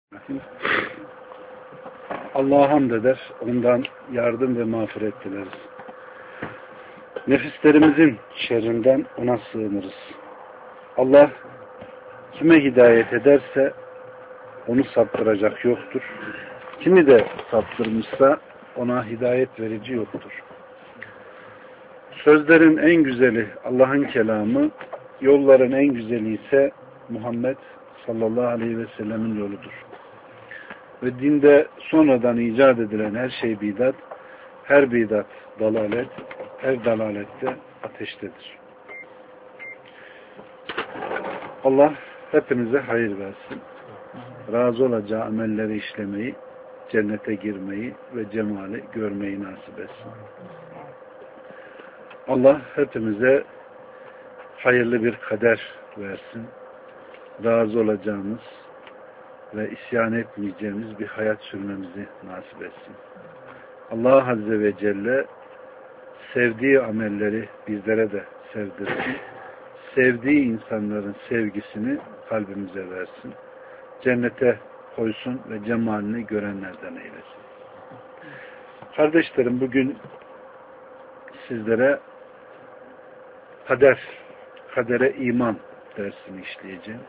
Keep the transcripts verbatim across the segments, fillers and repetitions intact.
Allah'a hamd eder, ondan yardım ve mağfiret dileriz. Nefislerimizin şerrinden ona sığınırız. Allah kime hidayet ederse onu saptıracak yoktur. Kimi de saptırmışsa ona hidayet verici yoktur. Sözlerin en güzeli Allah'ın kelamı, yolların en güzeli ise Muhammed sallallahu aleyhi ve sellemin yoludur. Ve dinde sonradan icat edilen her şey bidat, her bidat dalalet, her dalalette ateştedir. Allah hepimize hayır versin. Razı olacağı amelleri işlemeyi, cennete girmeyi ve cemali görmeyi nasip etsin. Allah hepimize hayırlı bir kader versin. Razı olacağımız ve isyan etmeyeceğimiz bir hayat sürmemizi nasip etsin. Allah Azze ve Celle sevdiği amelleri bizlere de sevdirsin. Sevdiği insanların sevgisini kalbimize versin. Cennete koysun ve cemalini görenlerden eylesin. Kardeşlerim, bugün sizlere kader, kadere iman dersini işleyeceğim.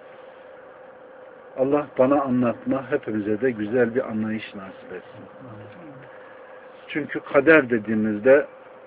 Allah bana anlatma, hepimize de güzel bir anlayış nasip etsin. Çünkü kader dediğimizde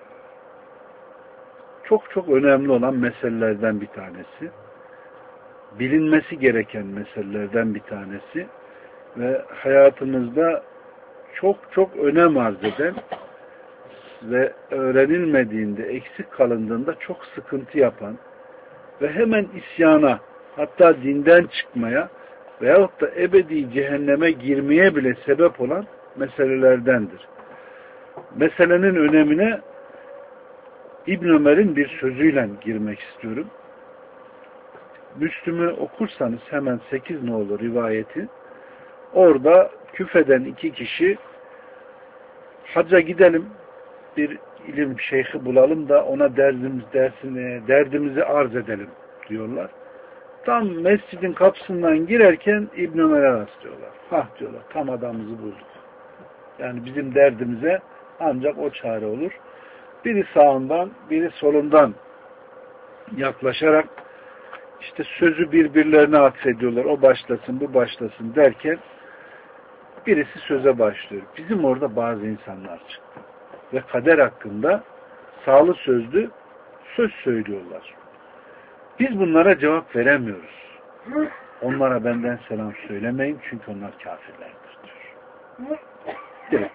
çok çok önemli olan meselelerden bir tanesi. Bilinmesi gereken meselelerden bir tanesi ve hayatımızda çok çok önem arz eden ve öğrenilmediğinde, eksik kalındığında çok sıkıntı yapan ve hemen isyana, hatta dinden çıkmaya veyahut da ebedi cehenneme girmeye bile sebep olan meselelerdendir. Meselenin önemine İbn Ömer'in bir sözüyle girmek istiyorum. Müslüm'ü okursanız hemen sekiz nolu rivayeti, orada küfeden iki kişi hacca gidelim, bir ilim şeyhi bulalım da ona derdimiz dersini, derdimizi arz edelim diyorlar. Tam mescidin kapısından girerken İbn Ömer'e rastlıyorlar. Hah diyorlar, tam adamımızı bulduk. Yani bizim derdimize ancak o çare olur. Biri sağından, biri solundan yaklaşarak işte sözü birbirlerine atfediyorlar. O başlasın, bu başlasın derken birisi söze başlıyor. Bizim orada bazı insanlar çıktı. Ve kader hakkında sağlı sözlü söz söylüyorlar. Biz bunlara cevap veremiyoruz. Onlara benden selam söylemeyin çünkü onlar kafirlerdir diyor. Direkt.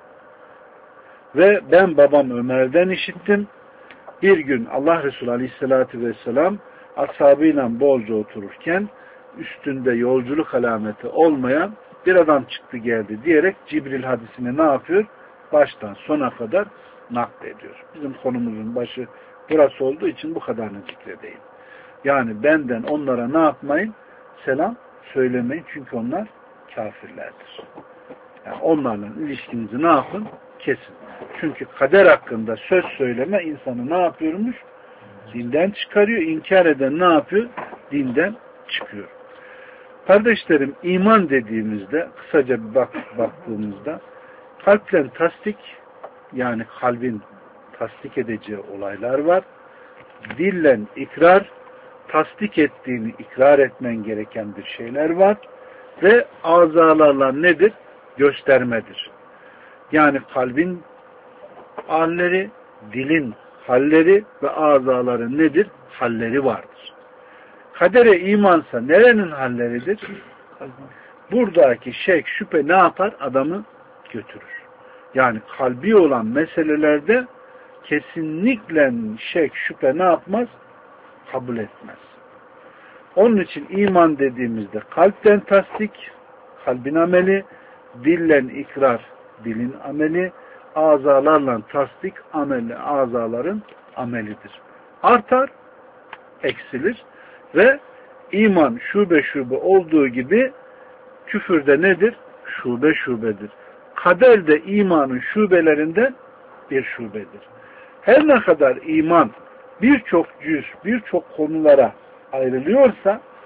Ve ben babam Ömer'den işittim. Bir gün Allah Resulü Aleyhisselatü Vesselam ashabıyla bolca otururken üstünde yolculuk alameti olmayan bir adam çıktı geldi diyerek Cibril hadisini ne yapıyor? Baştan sona kadar naklediyor. Bizim konumuzun başı burası olduğu için bu kadarını zikredeyim. Yani benden onlara ne yapmayın? Selam söylemeyin. Çünkü onlar kafirlerdir. Yani onlarla ilişkinizi ne yapın? Kesin. Çünkü kader hakkında söz söyleme insanı ne yapıyormuş? Dinden çıkarıyor. İnkar eden ne yapıyor? Dinden çıkıyor. Kardeşlerim, iman dediğimizde, kısaca bir bak, baktığımızda kalple tasdik, yani kalbin tasdik edeceği olaylar var. Dille ikrar, tasdik ettiğini ikrar etmen gereken bir şeyler var. Ve azalarla nedir? Göstermedir. Yani kalbin halleri, dilin halleri ve azaların nedir? Halleri vardır. Kadere imansa nerenin halleridir? Buradaki şek, şüphe ne yapar? Adamı götürür. Yani kalbi olan meselelerde kesinlikle şek, şüphe ne yapmaz? Kabul etmez. Onun için iman dediğimizde kalpten tasdik, kalbin ameli, dillen ikrar, dilin ameli, azalarla tasdik, ameli, azaların amelidir. Artar, eksilir ve iman şube şube olduğu gibi küfürde nedir? Şube şubedir. Kader de imanın şubelerinden bir şubedir. Her ne kadar iman birçok cüz, birçok konulara ayrılıyorsa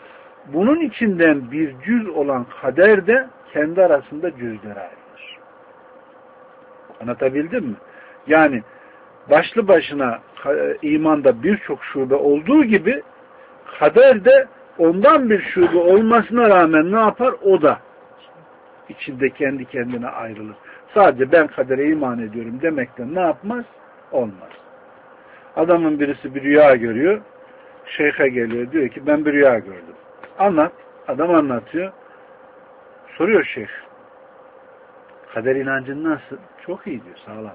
bunun içinden bir cüz olan kader de kendi arasında cüzlere ayrılır. Anlatabildim mi? Yani başlı başına imanda birçok şube olduğu gibi kader de ondan bir şube olmasına rağmen ne yapar? O da içinde kendi kendine ayrılır. Sadece ben kadere iman ediyorum demekle ne yapmaz? Olmaz. Adamın birisi bir rüya görüyor. Şeyhe geliyor. Diyor ki ben bir rüya gördüm. Anlat. Adam anlatıyor. Soruyor şeyh. Kader inancın nasıl? Çok iyi diyor. Sağlam.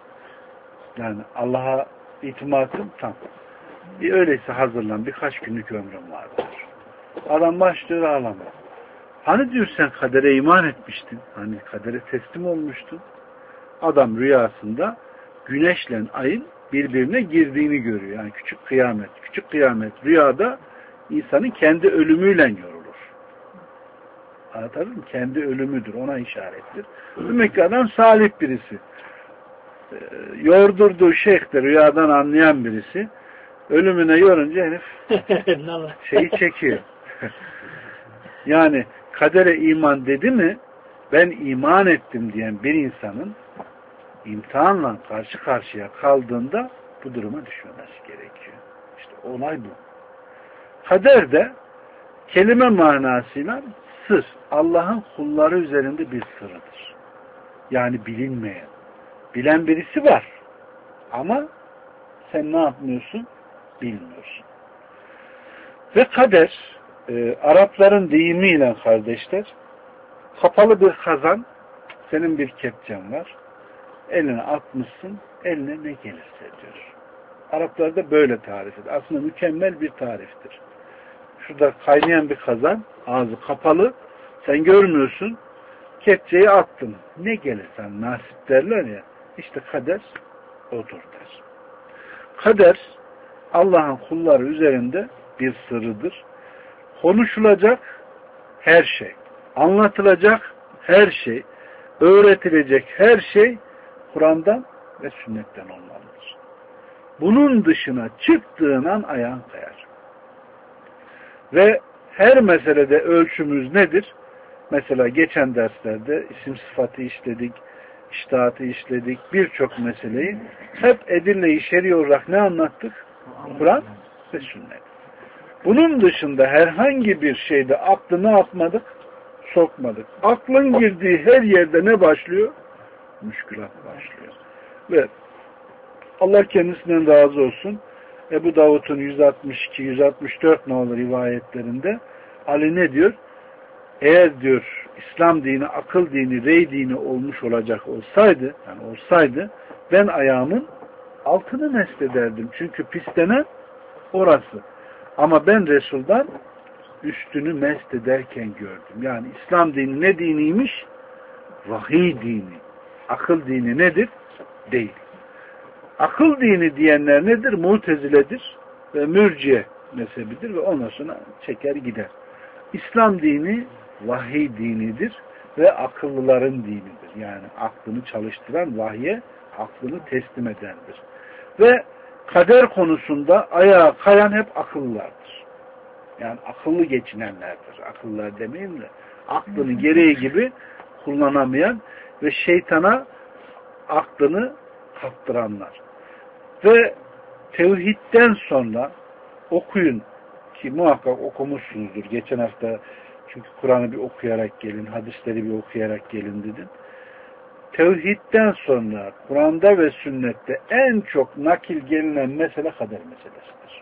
Yani Allah'a itimatım tam. Bir öyleyse hazırlan. Birkaç günlük ömrüm vardır. Adam başlıyor ağlamaya. Hani diyor sen kadere iman etmiştin. Hani kadere teslim olmuştun. Adam rüyasında güneşle ayın birbirine girdiğini görüyor. Yani küçük kıyamet. Küçük kıyamet rüyada insanın kendi ölümüyle yorulur. Anladın mı? Kendi ölümüdür. Ona işarettir. Demek ki adam salih birisi. E, yordurduğu şeyh de rüyadan anlayan birisi. Ölümüne yorunca herif şeyi çekiyor. Yani kadere iman dedi mi ben iman ettim diyen bir insanın imtihanla karşı karşıya kaldığında bu duruma düşmemesi gerekiyor. İşte olay bu. Kader de kelime manasıyla sır. Allah'ın kulları üzerinde bir sırrıdır. Yani bilinmeyen. Bilen birisi var. Ama sen ne yapmıyorsun? Bilmiyorsun. Ve kader e, Arapların deyimiyle kardeşler kapalı bir kazan, senin bir kepçen var. Eline atmışsın, eline ne gelirse diyor. Araplarda böyle tarif edilir. Aslında mükemmel bir tariftir. Şurada kaynayan bir kazan, ağzı kapalı, sen görmüyorsun, kepçeyi attın. Ne gelirsen nasip derler ya, işte kader odur der. Kader, Allah'ın kulları üzerinde bir sırrıdır. Konuşulacak her şey, anlatılacak her şey, öğretilecek her şey Kur'an'dan ve sünnetten olmalıdır. Bunun dışına çıktığın an ayağın kayar. Ve her meselede ölçümüz nedir? Mesela geçen derslerde isim sıfatı işledik, iştihatı işledik, birçok meseleyi hep edille-i şer'i olarak ne anlattık? Kur'an ve sünnet. Bunun dışında herhangi bir şeyde aklı ne yapmadık? Sokmadık. Aklın girdiği her yerde ne başlıyor? Müşkülat başlıyor. Ve Allah kendisinden razı olsun. Ebu Davud'un yüz altmış iki yüz altmış dört nolu rivayetlerinde Ali ne diyor? Eğer diyor İslam dini, akıl dini, rey dini olmuş olacak olsaydı, yani olsaydı ben ayağımın altını meslederdim. Çünkü pislenen orası. Ama ben Resul'dan üstünü mest ederken gördüm. Yani İslam dini ne diniymiş? Vahiy dini. Akıl dini nedir? Değil. Akıl dini diyenler nedir? Muteziledir ve mürciye mezhebidir ve ondan sonra çeker gider. İslam dini vahiy dinidir ve akıllıların dinidir. Yani aklını çalıştıran vahye aklını teslim edendir. Ve kader konusunda ayağa kayan hep akıllılardır. Yani akıllı geçinenlerdir. Akıllılar demeyeyim de aklını gereği gibi kullanamayan ve şeytana aklını kaptıranlar. Ve tevhidden sonra okuyun ki muhakkak okumuşsunuzdur. Geçen hafta çünkü Kur'an'ı bir okuyarak gelin, hadisleri bir okuyarak gelin dedim. Tevhidden sonra Kur'an'da ve sünnette en çok nakil gelinen mesele kader meselesidir.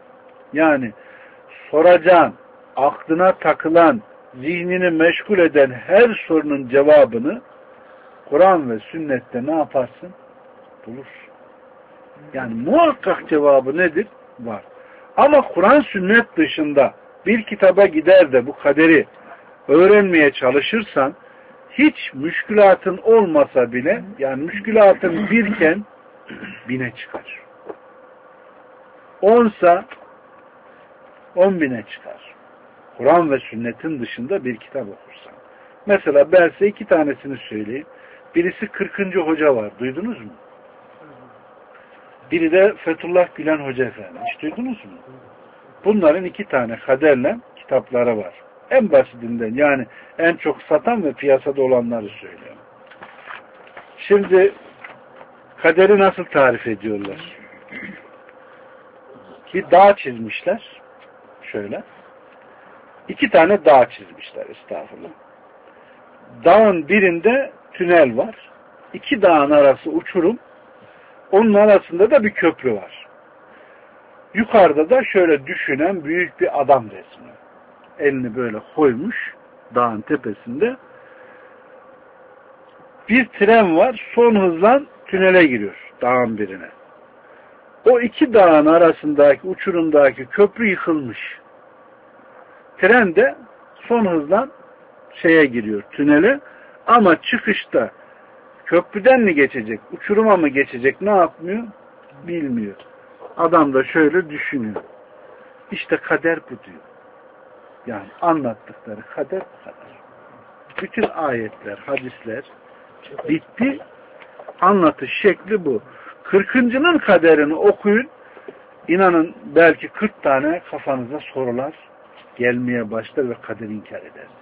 Yani soracağın, aklına takılan, zihnini meşgul eden her sorunun cevabını Kur'an ve sünnette ne yaparsın? Bulursun. Yani muhakkak cevabı nedir? Var. Ama Kur'an sünnet dışında bir kitaba gider de bu kaderi öğrenmeye çalışırsan hiç müşkülatın olmasa bile yani müşkülatın birken bine çıkar. Onsa on bine çıkar. Kur'an ve sünnetin dışında bir kitap okursan. Mesela ben size iki tanesini söyleyeyim. Birisi kırkıncı hoca var. Duydunuz mu? Biri de Fethullah Gülen Hoca Efendi. Hiç duydunuz mu? Bunların iki tane kaderle kitap kitapları var. En basitinden, yani en çok satan ve piyasada olanları söylüyorum. Şimdi kaderi nasıl tarif ediyorlar? Bir dağ çizmişler. Şöyle. İki tane dağ çizmişler, estağfurullah. Dağın birinde tünel var. İki dağın arası uçurum. Onun arasında da bir köprü var. Yukarıda da şöyle düşünen büyük bir adam resmi. Elini böyle koymuş dağın tepesinde. Bir tren var. Son hızla tünele giriyor dağın birine. O iki dağın arasındaki uçurumdaki köprü yıkılmış. Tren de son hızla şeye giriyor, tünele, ama çıkışta köprüden mi geçecek, uçuruma mı geçecek, ne yapmıyor? Bilmiyor. Adam da şöyle düşünüyor. İşte kader bu diyor. Yani anlattıkları kader bu kadar. Bütün ayetler, hadisler bitti. Anlatış şekli bu. Kırkıncının kaderini okuyun. İnanın belki kırk tane kafanıza sorular gelmeye başlar ve kaderi inkar edersiniz.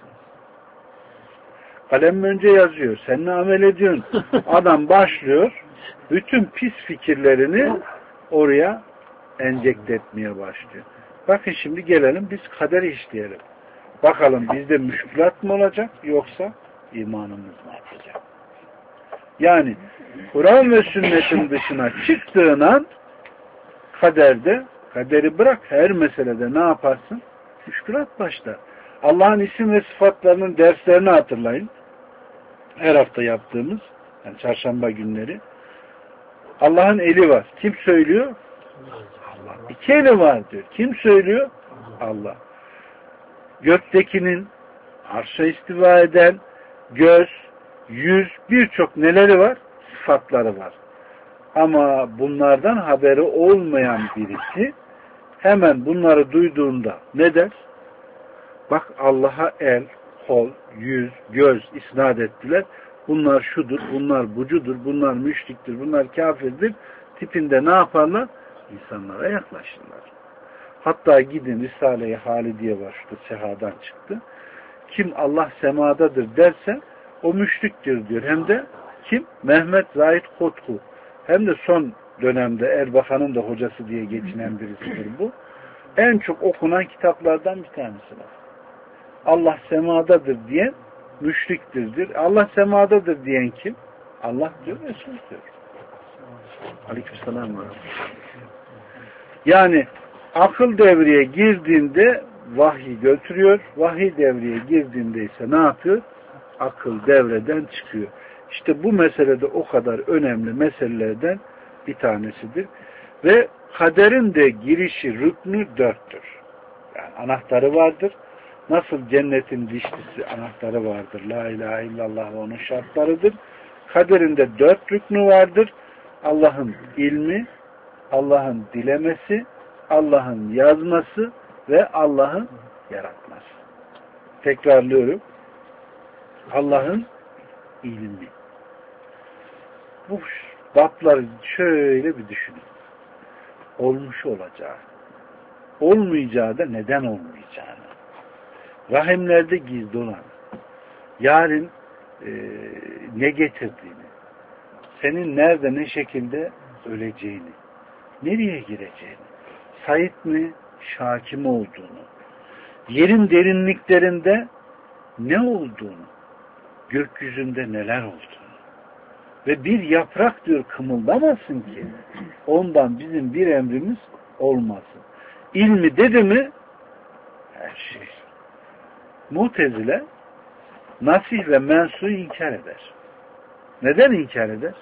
Kalem önce yazıyor. Sen ne amel ediyorsun? Adam başlıyor. Bütün pis fikirlerini oraya enjekte etmeye başlıyor. Bakın şimdi gelelim biz kaderi işleyelim. Bakalım bizde müşkülat mı olacak yoksa imanımız mı artacak? Yani Kur'an ve sünnetin dışına çıktığın an kaderde, kaderi bırak, her meselede ne yaparsın? Müşkülat başlar. Allah'ın isim ve sıfatlarının derslerini hatırlayın. Her hafta yaptığımız, yani çarşamba günleri. Allah'ın eli var. Kim söylüyor? Allah. İki eli var diyor. Kim söylüyor? Allah. Göktekinin, arşa istiva eden, göz, yüz, birçok neleri var? Sıfatları var. Ama bunlardan haberi olmayan birisi hemen bunları duyduğunda ne der? Bak Allah'a el, kol, yüz, göz isnat ettiler. Bunlar şudur, bunlar bucudur, bunlar müşriktir, bunlar kafirdir. Tipinde ne yaparlar? İnsanlara yaklaşırlar. Hatta gidin Risale-i Halidiye var, şurada sehadan çıktı. Kim Allah semadadır derse o müşriktir diyor. Hem de kim? Mehmet Zahid Kotku. Hem de son dönemde Erbakan'ın da hocası diye geçinen birisidir bu. En çok okunan kitaplardan bir tanesi var. Allah semadadır diyen müşriktir. Allah semadadır diyen kim? Allah diyor, Resul diyor. Aleykümselam. Yani akıl devreye girdiğinde vahyi götürüyor. Vahiy devreye girdiğinde ise ne yapıyor? Akıl devreden çıkıyor. İşte bu meselede o kadar önemli meselelerden bir tanesidir. Ve kaderin de girişi, rüknü dörttür. Yani anahtarı vardır. Nasıl cennetin dişlisi anahtarı vardır. La ilahe illallah ve onun şartlarıdır. Kaderin de dört rüknü vardır. Allah'ın ilmi, Allah'ın dilemesi, Allah'ın yazması ve Allah'ın yaratması. Tekrarlıyorum. Allah'ın ilmi. Bu babları şöyle bir düşünün. Olmuş olacağı, olmayacağı da neden olmayacağını, rahimlerde gizli olan, yarın e, ne getirdiğini, senin nerede ne şekilde öleceğini, nereye gireceğini, Said mi, Şaki mi olduğunu, yerin derinliklerinde ne olduğunu, gökyüzünde neler olduğunu ve bir yaprak diyor kımıldamasın ki ondan bizim bir emrimiz olmasın. İlmi dedi mi her şey. Mutezile nasih ve mensu'yu inkar eder. Neden inkar eder?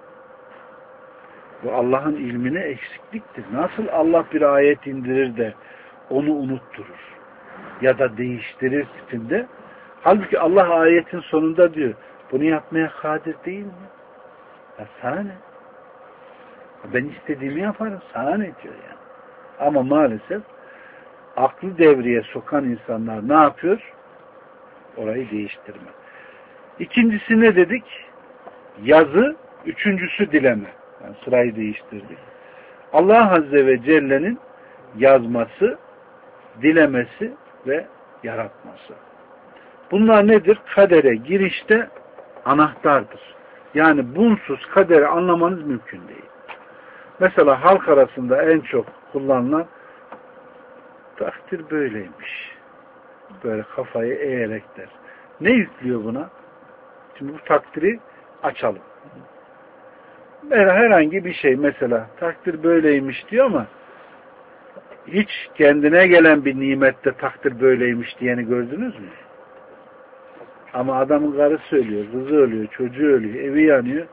Bu Allah'ın ilmine eksikliktir. Nasıl Allah bir ayet indirir de onu unutturur ya da değiştirir tipinde. Halbuki Allah ayetin sonunda diyor bunu yapmaya kadir değil mi? Ya sana ne? Ben istediğimi yaparım. Sana ne diyor yani? Ama maalesef aklı devreye sokan insanlar ne yapıyor? Orayı değiştirme. İkincisi ne dedik? Yazı. Üçüncüsü dileme. Yani sırayı değiştirdik. Allah Azze ve Celle'nin yazması, dilemesi ve yaratması. Bunlar nedir? Kadere girişte anahtardır. Yani bunsuz kaderi anlamanız mümkün değil. Mesela halk arasında en çok kullanılan takdir böyleymiş. Böyle kafayı eğerek der. Ne yüklüyor buna? Şimdi bu takdiri açalım. Herhangi bir şey mesela takdir böyleymiş diyor ama hiç kendine gelen bir nimette takdir böyleymiş diyeni gördünüz mü? Ama adamın karısı ölüyor, kızı ölüyor, çocuğu ölüyor, evi yanıyor.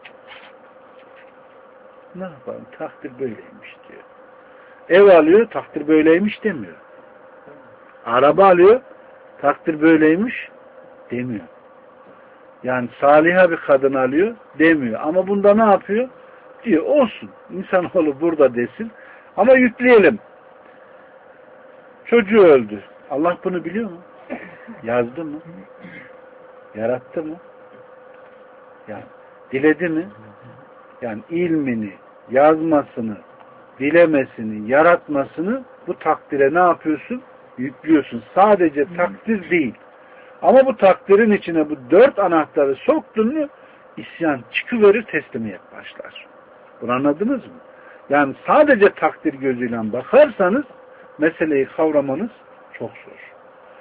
Ne yapalım? Takdir böyleymiş diyor. Ev alıyor, takdir böyleymiş demiyor. Araba alıyor, takdir böyleymiş demiyor. Yani saliha bir kadın alıyor demiyor. Ama bunda ne yapıyor? Diyor olsun. İnsanoğlu burada desin. Ama yükleyelim. Çocuğu öldü. Allah bunu biliyor mu? Yazdı mı? Yarattı mı? Yani diledi mi? Yani ilmini, yazmasını, dilemesini, yaratmasını bu takdire ne yapıyorsun? Yüklüyorsun. Sadece takdir değil. Ama bu takdirin içine bu dört anahtarı soktun mu isyan çıkıverir, teslimiyet başlar. Bunu anladınız mı? Yani sadece takdir gözüyle bakarsanız meseleyi kavramanız çok zor.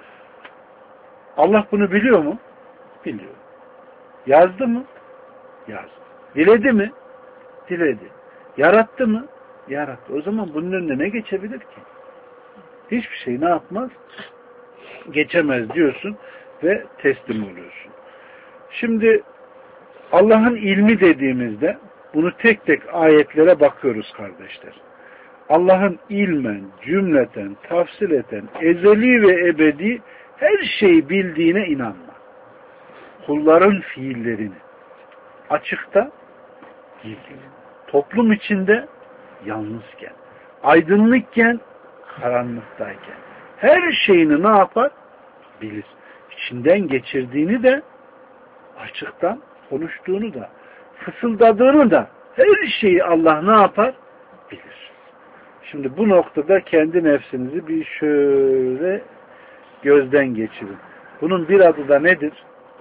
Allah bunu biliyor mu? Biliyor. Yazdı mı? Yazdı. Diledi mi? Diledi. Yarattı mı? Yarattı. O zaman bunun önüne ne geçebilir ki? Hiçbir şey ne yapmaz? Geçemez diyorsun ve teslim oluyorsun. Şimdi Allah'ın ilmi dediğimizde bunu tek tek ayetlere bakıyoruz kardeşler. Allah'ın ilmen, cümleten, tafsileten, ezeli ve ebedi her şeyi bildiğine inanma. Kulların fiillerini açıkta, gizli, toplum içinde yalnızken, aydınlıkken, karanlıktayken her şeyini ne yapar? Bilir. İçinden geçirdiğini de açıktan konuştuğunu da fısıldadığını da her şeyi Allah ne yapar? Bilir. Şimdi bu noktada kendi nefsinizi bir şöyle gözden geçirin. Bunun bir adı da nedir?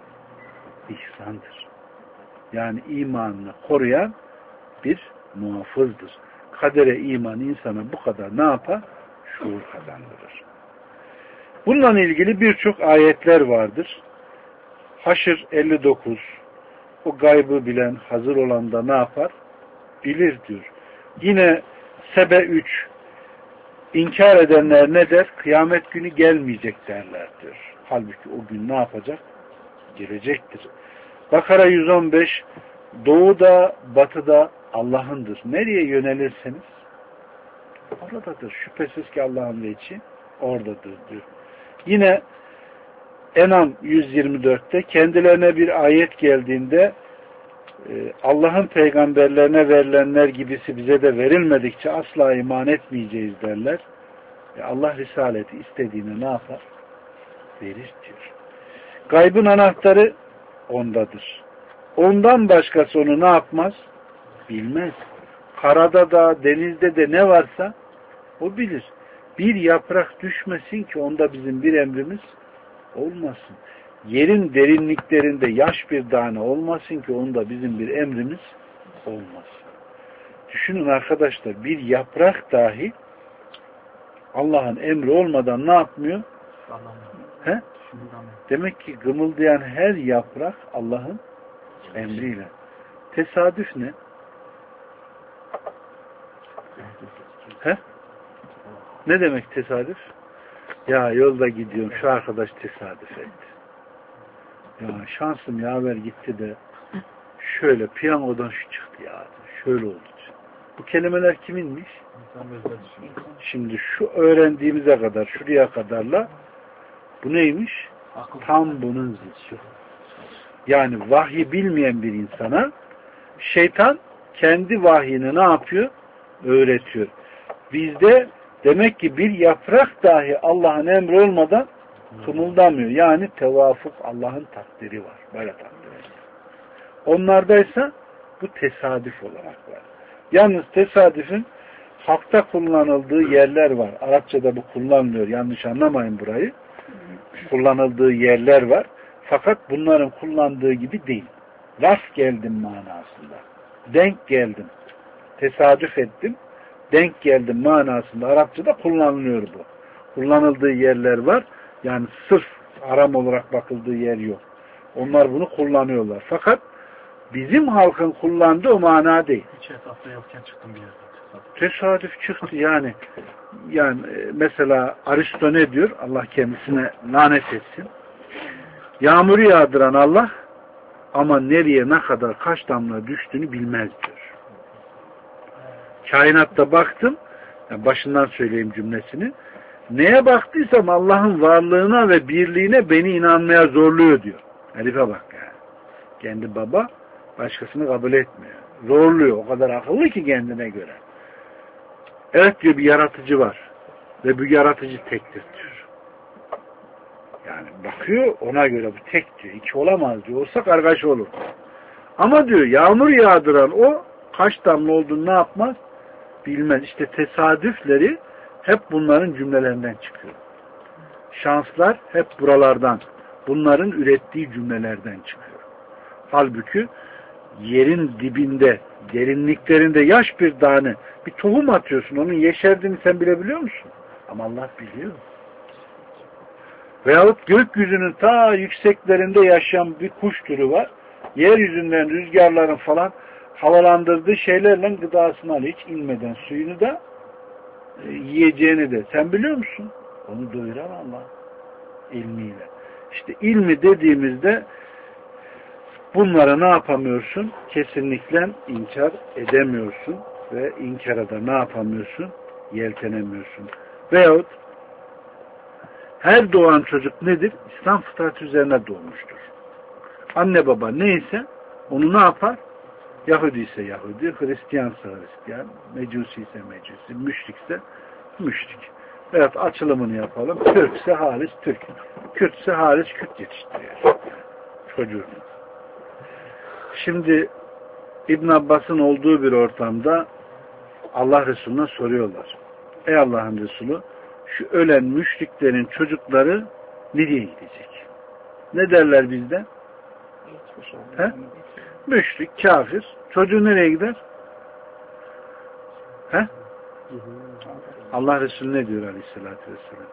İhsandır. Yani imanını koruyan bir muhafızdır. Kadere iman insana bu kadar ne yapar? Şuur kazandırır. Bununla ilgili birçok ayetler vardır. Haşr elli dokuz o gaybı bilen, hazır olan da ne yapar? Bilir diyor. Yine Sebe üç inkar edenler ne der? Kıyamet günü gelmeyecek derler diyor. Halbuki o gün ne yapacak? Gelecektir. Bakara yüz on beş doğuda, batıda Allah'ındır. Nereye yönelirseniz oradadır. Şüphesiz ki Allah'ın veçi oradadır diyor. Yine En'am yüz yirmi dörtte kendilerine bir ayet geldiğinde Allah'ın peygamberlerine verilenler gibisi bize de verilmedikçe asla iman etmeyeceğiz derler. Allah risaleti istediğini ne yapar? Verir diyor. Gaybın anahtarı ondadır. Ondan başkası onu ne yapmaz? Bilmez. Karada da denizde de ne varsa o bilir. Bir yaprak düşmesin ki onda bizim bir emrimiz olmasın. Yerin derinliklerinde yaş bir tane olmasın ki onda bizim bir emrimiz olmasın. Düşünün arkadaşlar, bir yaprak dahi Allah'ın emri olmadan ne yapmıyor? He? Demek ki gımıldayan her yaprak Allah'ın emriyle. Tesadüf ne? He? Ne demek tesadüf? Ya yolda gidiyorum, şu arkadaş tesadüf etti. Ya şansım yaver gitti de şöyle piyangodan şu çıktı ya. Şöyle oldu. Bu kelimeler kiminmiş? Şimdi şu öğrendiğimize kadar, şuraya kadarla bu neymiş? Tam bunun zıttı. Yani vahyi bilmeyen bir insana şeytan kendi vahyini ne yapıyor? Öğretiyor. Bizde demek ki bir yaprak dahi Allah'ın emri olmadan kımıldamıyor. Yani tevafuk, Allah'ın takdiri var. Böyle takdir ediyor. Onlardaysa bu tesadüf olarak var. Yalnız tesadüfün hakta kullanıldığı yerler var. Arapçada bu kullanmıyor. Yanlış anlamayın burayı. kullanıldığı yerler var. Fakat bunların kullandığı gibi değil. Rast geldim manasında. Denk geldim. Tesadüf ettim. Denk geldim manasında Arapçada kullanılıyor bu. Kullanıldığı yerler var. Yani sırf haram olarak bakıldığı yer yok. Onlar bunu kullanıyorlar. Fakat bizim halkın kullandığı o mana değil. Hiç hesapta yokken çıktım bir yerden. Tesadüf çıktı yani. Yani mesela Aristo ne diyor? Allah kendisine lanet etsin. Yağmuru yağdıran Allah ama nereye ne kadar kaç damla düştüğünü bilmez diyor. Kainatta baktım, yani başından söyleyeyim cümlesini. Neye baktıysam Allah'ın varlığına ve birliğine beni inanmaya zorluyor diyor. Herife bak yani. Kendi baba başkasını kabul etmiyor. Zorluyor. O kadar akıllı ki kendine göre. Evet diyor, bir yaratıcı var. Ve bu yaratıcı tektir diyor. Yani bakıyor ona göre bu tek diyor. İki olamaz diyor. Olsa kargaşa olur. Ama diyor yağmur yağdıran o kaç damla olduğunu ne yapmaz? Bilmez. İşte tesadüfleri hep bunların cümlelerinden çıkıyor. Şanslar hep buralardan. Bunların ürettiği cümlelerden çıkıyor. Halbuki yerin dibinde, derinliklerinde yaş bir tane bir tohum atıyorsun. Onun yeşerdiğini sen bilebiliyor musun? Ama Allah biliyor. Veyahut gökyüzünün ta yükseklerinde yaşayan bir kuş türü var. Yeryüzünden rüzgarların falan havalandırdığı şeylerle gıdasını alıyor. Hiç inmeden suyunu da e, yiyeceğini de. Sen biliyor musun? Onu doyuran Allah ilmiyle. İşte ilmi dediğimizde bunlara ne yapamıyorsun? Kesinlikle inkar edemiyorsun ve inkara da ne yapamıyorsun? Yeltenemiyorsun. Veyahut her doğan çocuk nedir? İslam fıtratı üzerine doğmuştur. Anne baba neyse onu ne yapar? Yahudi ise Yahudi, Hristiyansa Hristiyan, Mecusi ise Mecusi, müşrikse müşrik. Veyahut açılımını yapalım. Türk ise halis Türk. Kürt ise halis Kürt yetiştiriyor. Çocuğu. Şimdi İbn Abbas'ın olduğu bir ortamda Allah Resulü'ne soruyorlar. Ey Allah'ın Resulü, şu ölen müşriklerin çocukları nereye gidecek? Ne derler bizde? He? Müşrik, kafir. Çocuğu nereye gider? He? Allah Resulü ne diyor aleyhissalatü vesselam?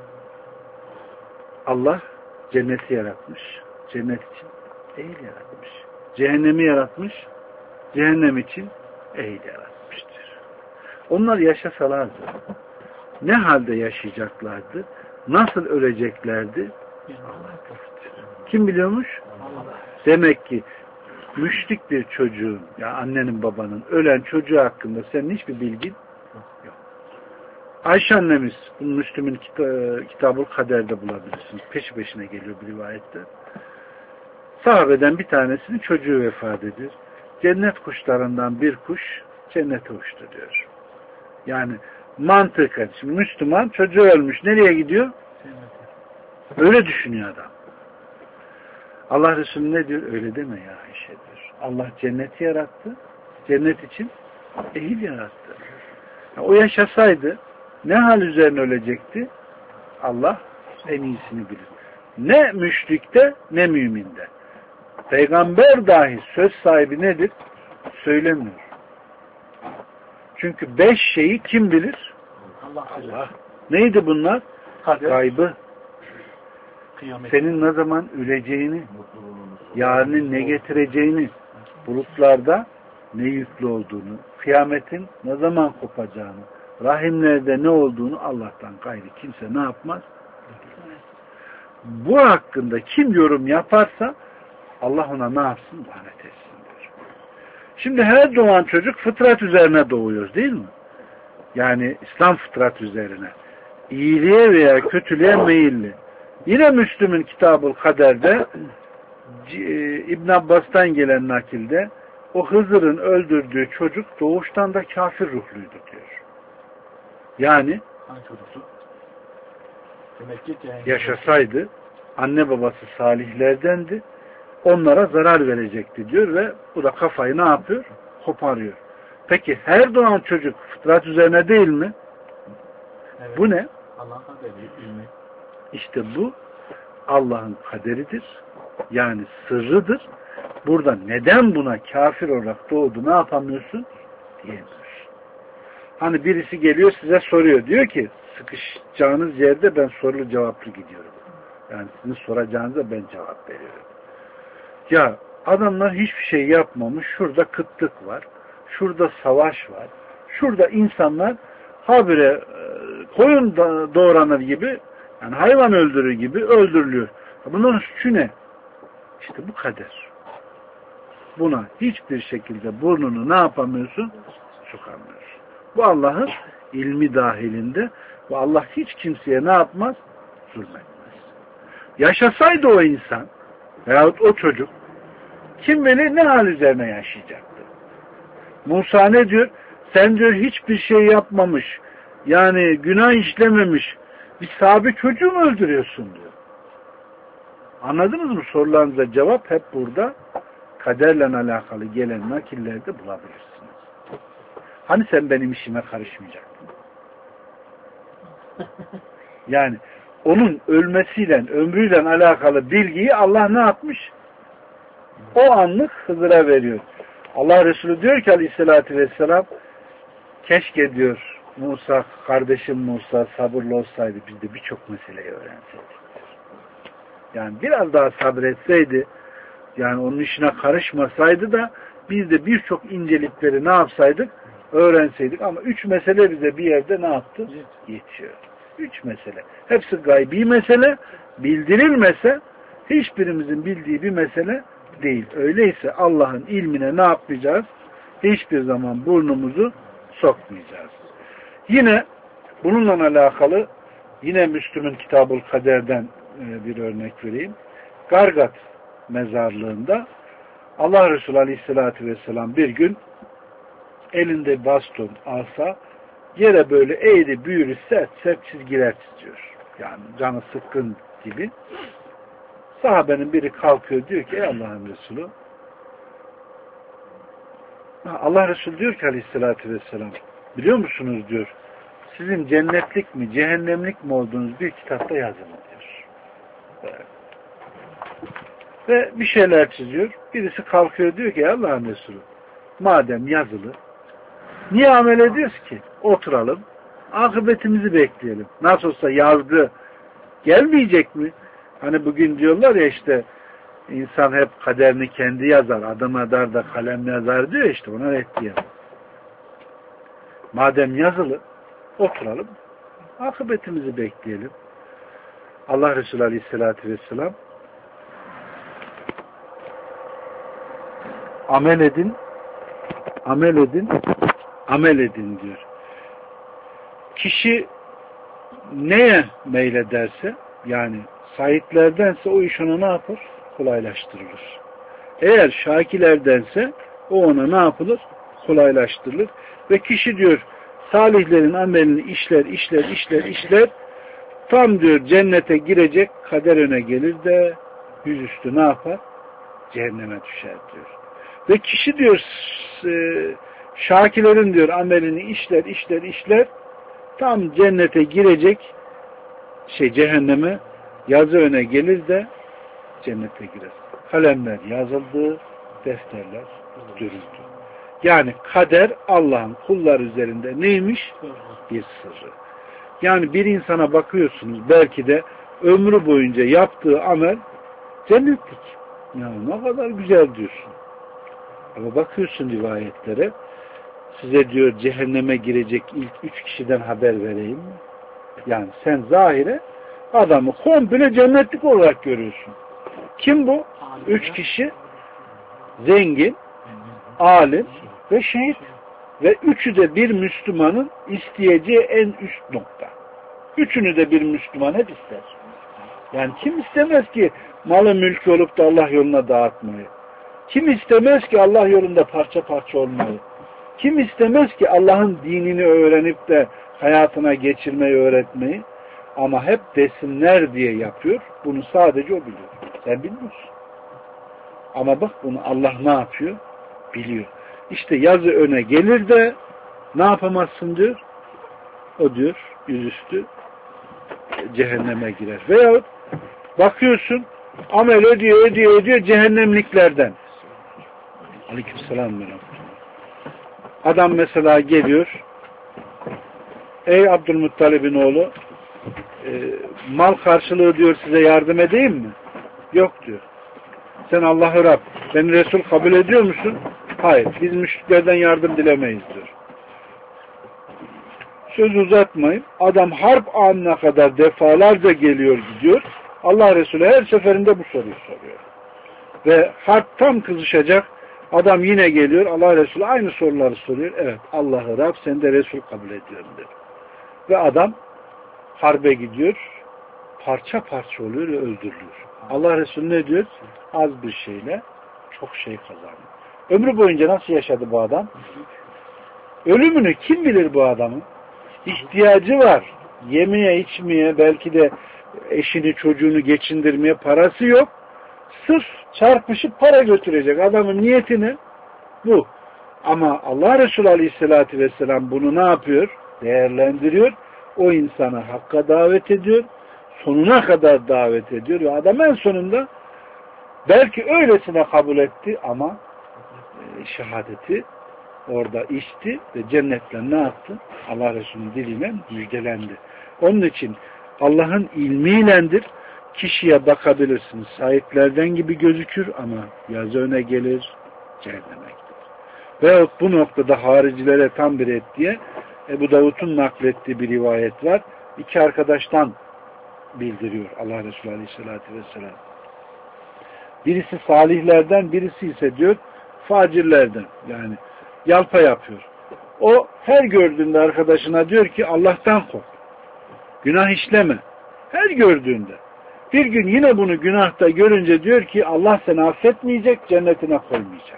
Allah cenneti yaratmış. Cennet için ehil yaratmış. Cehennemi yaratmış. Cehennem için ehil yaratmıştır. Onlar yaşasalardı ne halde yaşayacaklardı? Nasıl öleceklerdi? Allah. Kim biliyormuş? Allah. Demek ki müşrik bir çocuğun, ya annenin babanın ölen çocuğu hakkında senin hiçbir bilgin yok. Ayşe annemiz, bunu Müslüm'ün Kitab-ı Kader'de bulabilirsiniz. Peşi peşine geliyor bir rivayette. Sahabeden bir tanesinin çocuğu vefat ediyor. Cennet kuşlarından bir kuş cennete uçtu diyor. Yani mantıken, şimdi Müslüman çocuğu ölmüş, nereye gidiyor? Öyle düşünüyor adam. Allah Resulü ne diyor? Öyle deme ya Ayşe diyor. Allah cenneti yarattı. Cennet için ehil yarattı. Yani o yaşasaydı ne hal üzerine ölecekti? Allah en iyisini bilir. Ne müşrikte ne müminde. Peygamber dahi söz sahibi nedir? Söylemiyor. Çünkü beş şeyi kim bilir? Allah. Allah. Neydi bunlar? Kader. Gaybı. Kıyamet. Senin ne zaman öleceğini, yarının ne getireceğini, bulutlarda ne yüklü olduğunu, kıyametin ne zaman kopacağını, rahimlerde ne olduğunu Allah'tan gayrı kimse ne yapmaz? Bu hakkında kim yorum yaparsa Allah ona ne yapsın? Lanet etsin diyor. Şimdi her doğan çocuk fıtrat üzerine doğuyor değil mi? Yani İslam fıtrat üzerine. İyiliğe veya kötülüğe meyilli. Yine Müslüm'ün Kitab-ı Kader'de İbn Abbas'tan gelen nakilde o Hızır'ın öldürdüğü çocuk doğuştan da kafir ruhluydu diyor. Yani Hangi çocuktu? Demek ki yaşasaydı anne babası salihlerdendi. Onlara zarar verecekti diyor ve bu da kafayı ne yapıyor? Koparıyor. Peki her doğan çocuk fıtrat üzerine değil mi? Evet. Bu ne? Allah'ın kaderi ilmi. İşte bu Allah'ın kaderidir. Yani sırrıdır. Burada neden buna kafir olarak doğdu ne yapamıyorsun? Diyemiyorsun. Hani birisi geliyor size soruyor. Diyor ki sıkışacağınız yerde ben sorulu cevaplı gidiyorum. Yani sizin soracağınıza ben cevap veriyorum. Ya adamlar hiçbir şey yapmamış. Şurada kıtlık var. Şurada savaş var. Şurada insanlar habire koyun doğranır gibi, yani hayvan öldürür gibi öldürülüyor. Bunların suçu ne? İşte bu kader. Buna hiçbir şekilde burnunu ne yapamıyorsun? Sokamıyorsun. Bu Allah'ın ilmi dahilinde ve Allah hiç kimseye ne yapmaz? Zulmetmez. Yaşasaydı o insan veyahut o çocuk kim bilir ne hal üzerine yaşayacaktı. Musa ne diyor? Sen diyor hiçbir şey yapmamış, yani günah işlememiş bir sahabe çocuğu mu öldürüyorsun diyor. Anladınız mı? Sorularınıza cevap hep burada kaderle alakalı gelen nakillerde bulabilirsiniz. Hani sen benim işime karışmayacaktın? Yani onun ölmesiyle, ömrüyle alakalı bilgiyi Allah ne yapmış? O anlık Hızır'a veriyor. Allah Resulü diyor ki aleyhissalatü vesselam, keşke diyor Musa, kardeşim Musa sabırlı olsaydı biz de birçok meseleyi öğrenseydik. Yani biraz daha sabretseydi, yani onun işine karışmasaydı da biz de birçok incelikleri ne yapsaydık? Öğrenseydik. Ama üç mesele bize bir yerde ne yaptı? Yetiyor. Üç mesele. Hepsi gaybi mesele. Bildirilmese hiçbirimizin bildiği bir mesele değil. Öyleyse Allah'ın ilmine ne yapmayacağız? Hiçbir zaman burnumuzu sokmayacağız. Yine bununla alakalı yine Müslüm'ün Kitab-ül Kader'den bir örnek vereyim. Gargat mezarlığında Allah Resulü Aleyhisselatü Vesselam bir gün elinde baston, asa yere böyle eğri büğrü sert sert çizgiler çiziyor. Yani canı sıkkın gibi. Sahabenin biri kalkıyor diyor ki ey Allah'ın Resulü, Allah Resulü diyor ki Aleyhisselatü Vesselam, biliyor musunuz diyor, sizin cennetlik mi cehennemlik mi olduğunuz bir kitapta yazılı diyor. Evet. Ve bir şeyler çiziyor. Birisi kalkıyor diyor ki Allah'ın Resulü, madem yazılı niye amel ediyoruz ki? Oturalım, akıbetimizi bekleyelim. Nasıl olsa yazgı gelmeyecek mi? Hani bugün diyorlar ya işte insan hep kaderini kendi yazar, adım adar da kalem yazar diyor, işte ona ret diyelim. Madem yazılı, oturalım, akıbetimizi bekleyelim. Allah Resulü Aleyhisselatü Vesselam amel edin, amel edin, amel edin diyor. Kişi neye meylederse, yani sahiplerdense o iş ona ne yapar? Kolaylaştırılır. Eğer şakilerdense o ona ne yapılır? Kolaylaştırılır. Ve kişi diyor salihlerin amelini işler, işler, işler, işler, tam diyor cennete girecek, kader öne gelir de yüzüstü ne yapar? Cehenneme düşer diyor. Ve kişi diyor şakilerin diyor amelini işler, işler, işler, tam cennete girecek, şey cehenneme yazı öne gelir de cennete girer. Kalemler yazıldı, defterler dürüldü. Yani kader Allah'ın kullar üzerinde neymiş? Bir sırrı. Yani bir insana bakıyorsunuz, belki de ömrü boyunca yaptığı amel cennetlik. Yani ne kadar güzel diyorsun. Ama bakıyorsun rivayetlere, size diyor cehenneme girecek ilk üç kişiden haber vereyim mi? Yani sen zahire adamı komple cennetlik olarak görüyorsun. Kim bu? Üç kişi: zengin, alim ve şehit. Ve üçü de bir Müslümanın isteyeceği en üst nokta. Üçünü de bir Müslüman hep ister. Yani kim istemez ki malı mülkü olup da Allah yoluna dağıtmayı? Kim istemez ki Allah yolunda parça parça olmayı? Kim istemez ki Allah'ın dinini öğrenip de hayatına geçirmeyi, öğretmeyi? Ama hep desinler diye yapıyor. Bunu sadece o biliyor. Sen bilmiyorsun. Ama bak bunu Allah ne yapıyor? Biliyor. İşte yazı öne gelir de ne yapamazsın diyor. O diyor yüzüstü cehenneme girer. Veyahut Bakıyorsun amel ediyor, ediyor, ediyor cehennemliklerden. Aleykümselam. Adam mesela geliyor. Ey Abdülmuttalib'in oğlu, e, mal karşılığı diyor size yardım edeyim mi? Yok diyor. Sen Allah'ı Rab, beni Resul kabul ediyor musun? Hayır. Biz müşriklerden yardım dilemeyiz diyor. Söz uzatmayın. Adam harp anına kadar defalarca geliyor gidiyor. Allah Resulü her seferinde bu soruyu soruyor. Ve harp tam kızışacak. Adam yine geliyor. Allah Resulü aynı soruları soruyor. Evet, Allah'ı Rab, sen de Resul kabul ediyorum diyor. Ve adam harbe gidiyor. Parça parça oluyor ve öldürülüyor. Allah Resulü ne diyor? Az bir şeyle çok şey kazandı. Ömrü boyunca nasıl yaşadı bu adam? Ölümünü kim bilir bu adamın? İhtiyacı var. Yemeye, içmeye, belki de eşini, çocuğunu geçindirmeye parası yok. Sırf çarpışıp para götürecek. Adamın niyetini bu. Ama Allah Resulü Aleyhisselatü Vesselam bunu ne yapıyor? Değerlendiriyor. O insanı hakka davet ediyor. Sonuna kadar davet ediyor. Ve adam en sonunda belki öylesine kabul etti ama e, şehadeti orada içti ve cennetle ne yaptı? Allah Resulü'nün diliyle müjdelendi. Onun için Allah'ın ilmiylendir. Kişiye bakabilirsiniz. Sahiplerden gibi gözükür ama yazı öne gelir, cehenneme gider. Veyahut bu noktada haricilere tam bir et diye Ebu Davud'un naklettiği bir rivayet var. İki arkadaştan bildiriyor Allah Resulü Aleyhisselatü Vesselam. Birisi salihlerden, birisi ise diyor facirlerden. Yani yalpa yapıyor. O her gördüğünde arkadaşına diyor ki Allah'tan kork. Günah işleme. Her gördüğünde. Bir gün yine bunu günahta görünce diyor ki Allah seni affetmeyecek, cennetine koymayacak.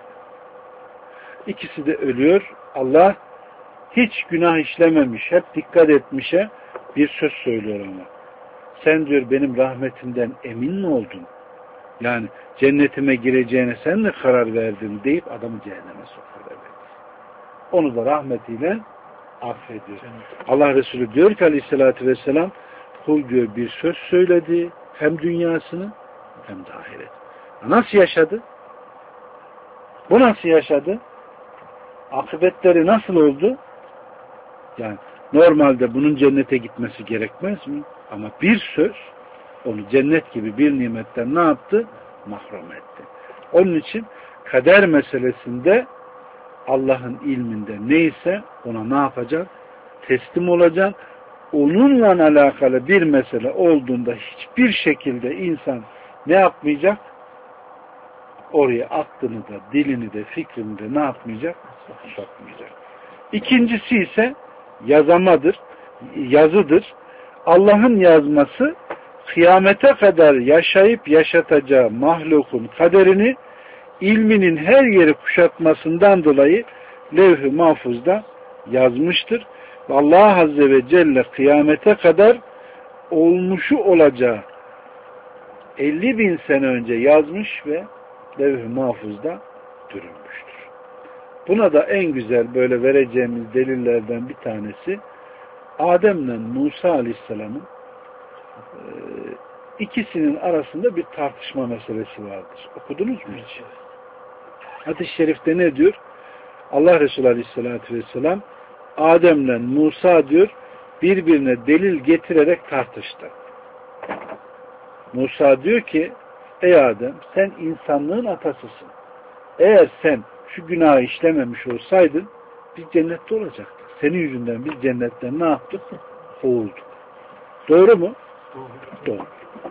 İkisi de ölüyor. Allah hiç günah işlememiş, hep dikkat etmişe bir söz söylüyor ona. Sen diyor benim rahmetimden emin mi oldun? Yani cennetime gireceğine sen mi karar verdin deyip adamı cehenneme sokuyor. Onu da rahmetiyle affediyor. Allah Resulü diyor ki Aleyhisselatü Vesselam kul diyor bir söz söyledi hem dünyasını hem de ahiret. Nasıl yaşadı? Bu nasıl yaşadı? Akıbetleri nasıl oldu? Yani normalde bunun cennete gitmesi gerekmez mi? Ama bir söz onu cennet gibi bir nimetten ne yaptı? Mahrum etti. Onun için kader meselesinde Allah'ın ilminde neyse ona ne yapacak? Teslim olacak. Onunla alakalı bir mesele olduğunda hiçbir şekilde insan ne yapmayacak? Oraya aklını da, dilini de, fikrini de ne yapmayacak? Sokmayacak. İkincisi ise yazamadır, yazıdır. Allah'ın yazması kıyamete kadar yaşayıp yaşatacağı mahlukun kaderini ilminin her yeri kuşatmasından dolayı levh-i mahfuzda yazmıştır. Ve Allah Azze ve Celle kıyamete kadar olmuşu olacağı elli bin sene önce yazmış ve levh-i mahfuzda dürülmüştür. Buna da en güzel böyle vereceğimiz delillerden bir tanesi Adem'le Musa Aleyhisselam'ın ikisinin arasında bir tartışma meselesi vardır. Okudunuz mu hiç? Hadis-i şerifte ne diyor? Allah Resulü Aleyhisselatü Vesselam Adem'le Musa diyor birbirine delil getirerek tartıştı. Musa diyor ki ey Adem sen insanlığın atasısın. Eğer sen şu günahı işlememiş olsaydın biz cennette olacaktık. Senin yüzünden biz cennetten ne yaptık? Kovulduk. Doğru mu? Doğru. Doğru.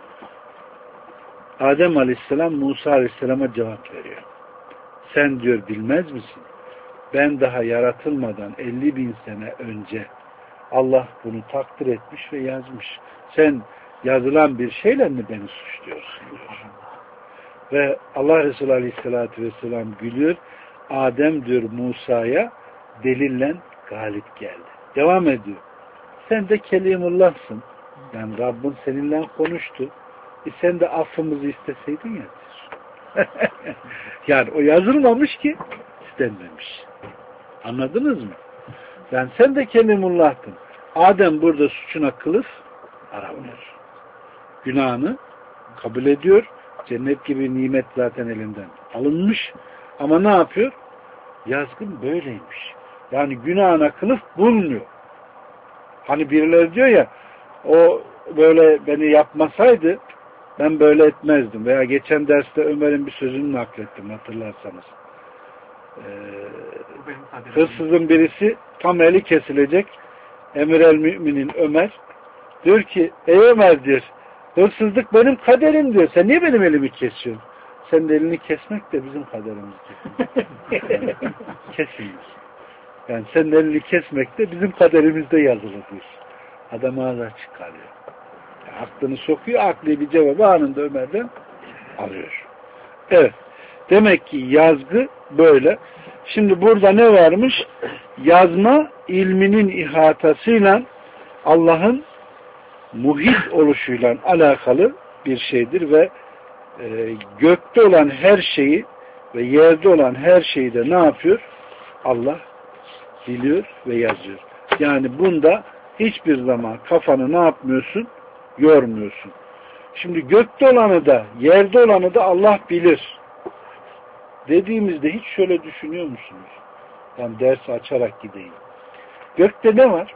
Adem Aleyhisselam Musa Aleyhisselam'a cevap veriyor. Sen diyor bilmez misin? Ben daha yaratılmadan elli bin sene önce Allah bunu takdir etmiş ve yazmış. Sen yazılan bir şeyle mi beni suçluyorsun diyor. Ve Allah Resulü Aleyhisselatü Vesselam gülüyor. Adem diyor Musa'ya delille galip geldi. Devam ediyor. Sen de Kelimullah'sın. Yani Rabbin seninle konuştu. E sen de affımızı isteseydin ya diyor. Yani o yazılmamış ki istenmemiş. Anladınız mı? Yani sen de Kelimullah'tın. Adem burada suçuna kılıf aramıyor. Günahını kabul ediyor. Cennet gibi nimet zaten elinden alınmış. Ama ne yapıyor? Yazgın böyleymiş. Yani günahına kılıf bulmuyor. Hani birileri diyor ya, o böyle beni yapmasaydı ben böyle etmezdim. Veya geçen derste Ömer'in bir sözünü naklettim, hatırlarsanız. Ee, hırsızın birisi tam eli kesilecek. Emir el müminin Ömer diyor ki, ey Ömer diyor, hırsızlık benim kaderim diyor. Sen niye benim elimi kesiyorsun? Senin elini kesmek de bizim kaderimiz diyor. Kesilmiş. Yani senin elini kesmek de bizim kaderimizde yazılı diyor. Adam ağzına çıkarıyor. Yani aklını sokuyor, akli bir cevabı anında Ömer'den alıyor. Evet. Demek ki yazgı böyle. Şimdi burada ne varmış? Yazma ilminin ihatasıyla Allah'ın muhit oluşuyla alakalı bir şeydir ve e, gökte olan her şeyi ve yerde olan her şeyi de ne yapıyor? Allah biliyor ve yazıyor. Yani bunda hiçbir zaman kafanı ne yapmıyorsun? Yormuyorsun. Şimdi gökte olanı da yerde olanı da Allah bilir dediğimizde hiç şöyle düşünüyor musunuz? Ben dersi açarak gideyim. Gökte ne var?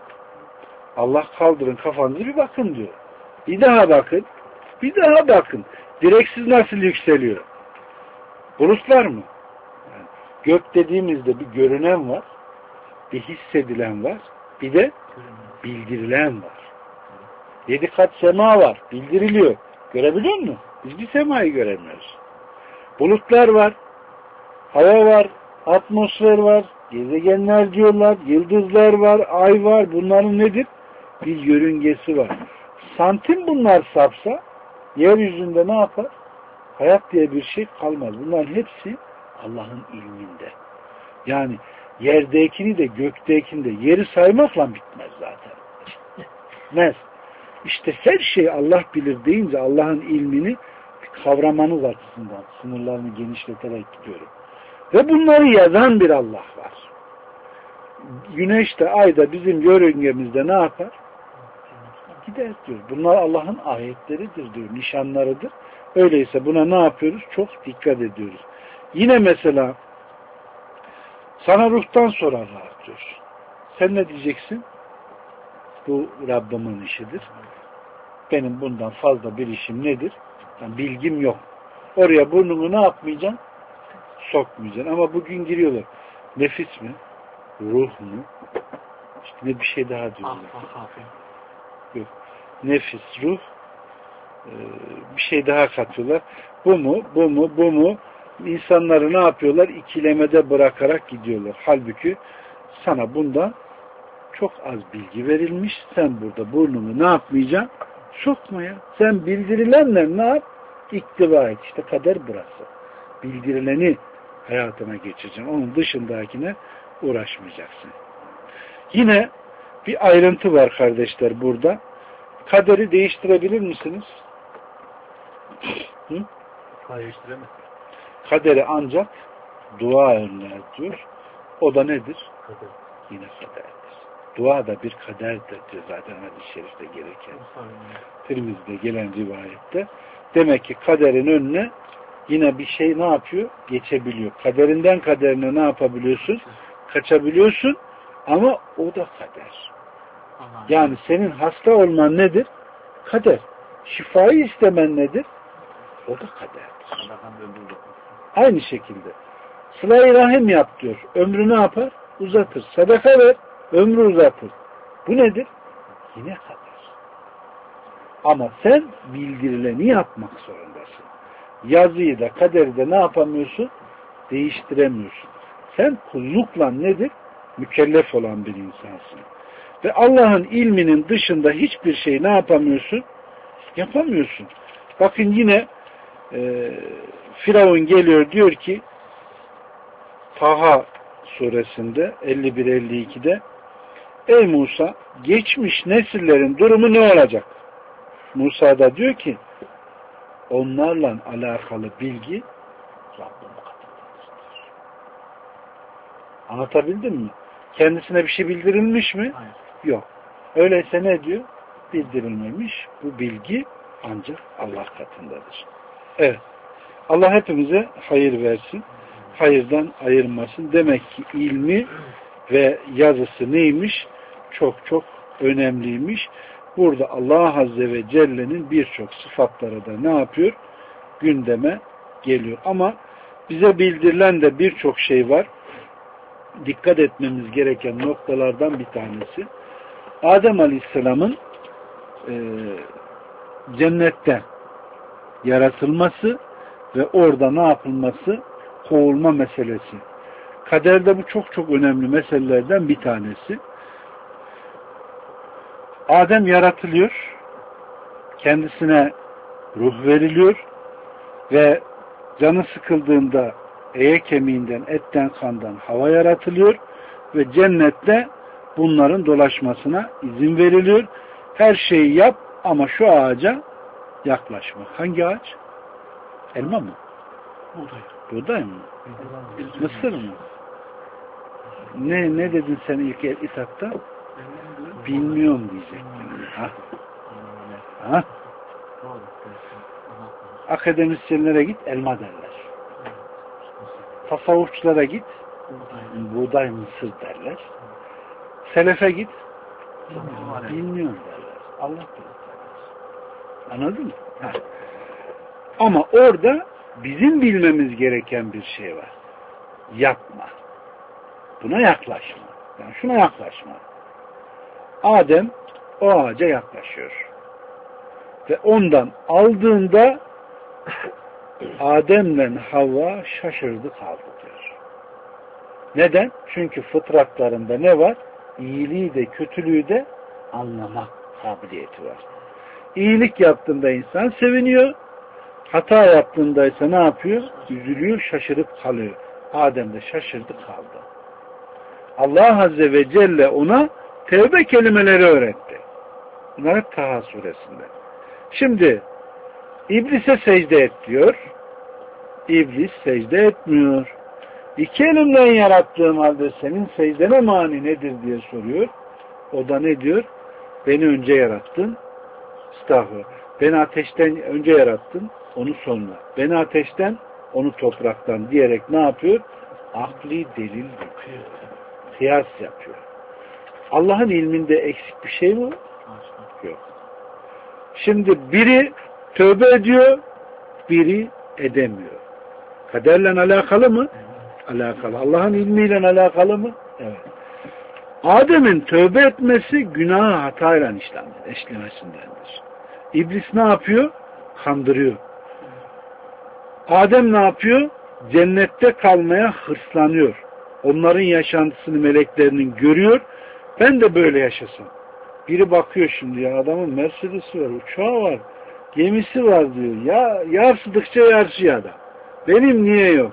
Allah kaldırın kafanızı bir bakın diyor. Bir daha bakın. Bir daha bakın. Direksiz nasıl yükseliyor? Bulutlar mı? Yani gök dediğimizde bir görünen var. Bir hissedilen var. Bir de bildirilen var. Yedi kat sema var. Bildiriliyor. Görebiliyor musun? Biz bir semayı göremiyoruz. Bulutlar var. Hava var. Atmosfer var. Gezegenler diyorlar. Yıldızlar var. Ay var. Bunların nedir? Bir yörüngesi var. Santim bunlar sapsa yeryüzünde ne yapar? Hayat diye bir şey kalmaz. Bunların hepsi Allah'ın ilminde. Yani yerdekini de göktekini de yeri saymakla bitmez zaten. Bitmez. İşte her şey Allah bilir deyince Allah'ın ilmini kavramanız açısından sınırlarını genişleterek gidiyorum. Ve bunları yazan bir Allah var. Güneş de ay da bizim yörüngemizde ne yapar? Gider diyor. Bunlar Allah'ın ayetleridir diyor. Nişanlarıdır. Öyleyse buna ne yapıyoruz? Çok dikkat ediyoruz. Yine mesela sana ruhtan sorarlar diyor. Sen ne diyeceksin? Bu Rabbimin işidir. Benim bundan fazla bir işim nedir? Yani bilgim yok. Oraya burnunu ne yapmayacaksın? Sokmayacaksın. Ama bugün giriyorlar. Nefis mi? Ruh mu? İşte ne bir şey daha diyorlar. Yok. Nefis, ruh bir şey daha katıyorlar. Bu mu? Bu mu? Bu mu? İnsanları ne yapıyorlar? İkilemede bırakarak gidiyorlar. Halbuki sana bundan çok az bilgi verilmiş. Sen burada burnunu ne yapmayacaksın? Sokmaya. Sen bildirilenle ne yap? İktiva et. İşte kader burası. Bildirileni hayatına geçireceksin. Onun dışındakine uğraşmayacaksın. Yine bir ayrıntı var kardeşler burada. Kaderi değiştirebilir misiniz? Hı? Değiştiremez. Kaderi ancak dua önler diyor. O da nedir? Kader. Yine kaderdir. Dua da bir kaderdir diyor zaten hadis-i şerifte gelirken. Tirmiz'de gelen rivayette. Demek ki kaderin önüne yine bir şey ne yapıyor? Geçebiliyor. Kaderinden kaderine ne yapabiliyorsun? Kaçabiliyorsun ama o da kader. Yani senin hasta olman nedir? Kader. Şifayı istemen nedir? O da kaderdir. Aynı şekilde. Sıla-i rahim yap diyor. Ömrü ne yapar? Uzatır. Sadaka ver. Ömrü uzatır. Bu nedir? Yine kader. Ama sen bildirileni yapmak zorundasın. Yazıyı da kaderi de ne yapamıyorsun? Değiştiremiyorsun. Sen kullukla nedir? Mükellef olan bir insansın. Ve Allah'ın ilminin dışında hiçbir şey ne yapamıyorsun? Yapamıyorsun. Bakın yine e, Firavun geliyor diyor ki Taha suresinde elli bir elli ikide ey Musa geçmiş nesillerin durumu ne olacak? Musa da diyor ki onlarla alakalı bilgi Rabbim katındadır. Anlatabildim mi? Kendisine bir şey bildirilmiş mi? Hayır. Yok. Öyleyse ne diyor? Bildirilmemiş. Bu bilgi ancak Allah katındadır. Evet. Allah hepimize hayır versin. Hayırdan ayırmasın. Demek ki ilmi ve yazısı neymiş? Çok çok önemliymiş. Burada Allah Azze ve Celle'nin birçok sıfatları da ne yapıyor? Gündeme geliyor. Ama bize bildirilen de birçok şey var. Dikkat etmemiz gereken noktalardan bir tanesi. Adem Aleyhisselam'ın e, cennette yaratılması ve orada ne yapılması? Kovulma meselesi. Kaderde bu çok çok önemli meselelerden bir tanesi. Adem yaratılıyor, kendisine ruh veriliyor ve canı sıkıldığında eye kemiğinden, etten, kandan hava yaratılıyor ve cennette bunların dolaşmasına izin veriliyor. Her şeyi yap ama şu ağaca yaklaşma. Hangi ağaç? Elma mı? Buğday. Buğday mı? Mısır mı? Ne ne dedin sen ilk etapta? Bilmiyorum diyecektin. Ha? Ha? Akademisyenlere git, elma derler. Tasavvufçulara git, buğday, mısır derler. Selefe git, bilmiyorum derler. Allah bilir. Anladın mı? Ha. Ama orada bizim bilmemiz gereken bir şey var. Yapma. Buna yaklaşma. Yani şuna yaklaşma. Adem o ağaca yaklaşıyor. Ve ondan aldığında Adem'le Havva şaşırdı kaldı diyor. Neden? Çünkü fıtratlarında ne var? İyiliği de kötülüğü de anlamak kabiliyeti var. İyilik yaptığında insan seviniyor. Hata yaptığında ise ne yapıyor? Üzülüyor, şaşırıp kalıyor. Adem de şaşırdı kaldı. Allah Azze ve Celle ona tevbe kelimeleri öğretti. Bunlar hep Taha suresinde. Şimdi İblise secde et diyor. İblis secde etmiyor. İki elimden yarattığım halde senin secdene mani nedir diye soruyor. O da ne diyor? Beni önce yarattın. Estağfurullah. Beni ateşten önce yarattın. Onu sonra. Beni ateşten, onu topraktan diyerek ne yapıyor? Akli delil yapıyor. Kıyas yapıyor. Allah'ın ilminde eksik bir şey mi? Yok. Şimdi biri tövbe ediyor, biri edemiyor. Kaderle alakalı mı? Alakalı. Allah'ın ilmiyle alakalı mı? Evet. Adem'in tövbe etmesi günahı hatayla işlemesindendir. İblis ne yapıyor? Kandırıyor. Adem ne yapıyor? Cennette kalmaya hırslanıyor. Onların yaşantısını meleklerinin görüyor. Ben de böyle yaşasam. Biri bakıyor şimdi ya adamın Mercedes'i var, uçağı var, gemisi var diyor. Ya yarsıdıkça yarsıyor adam. Benim niye yok?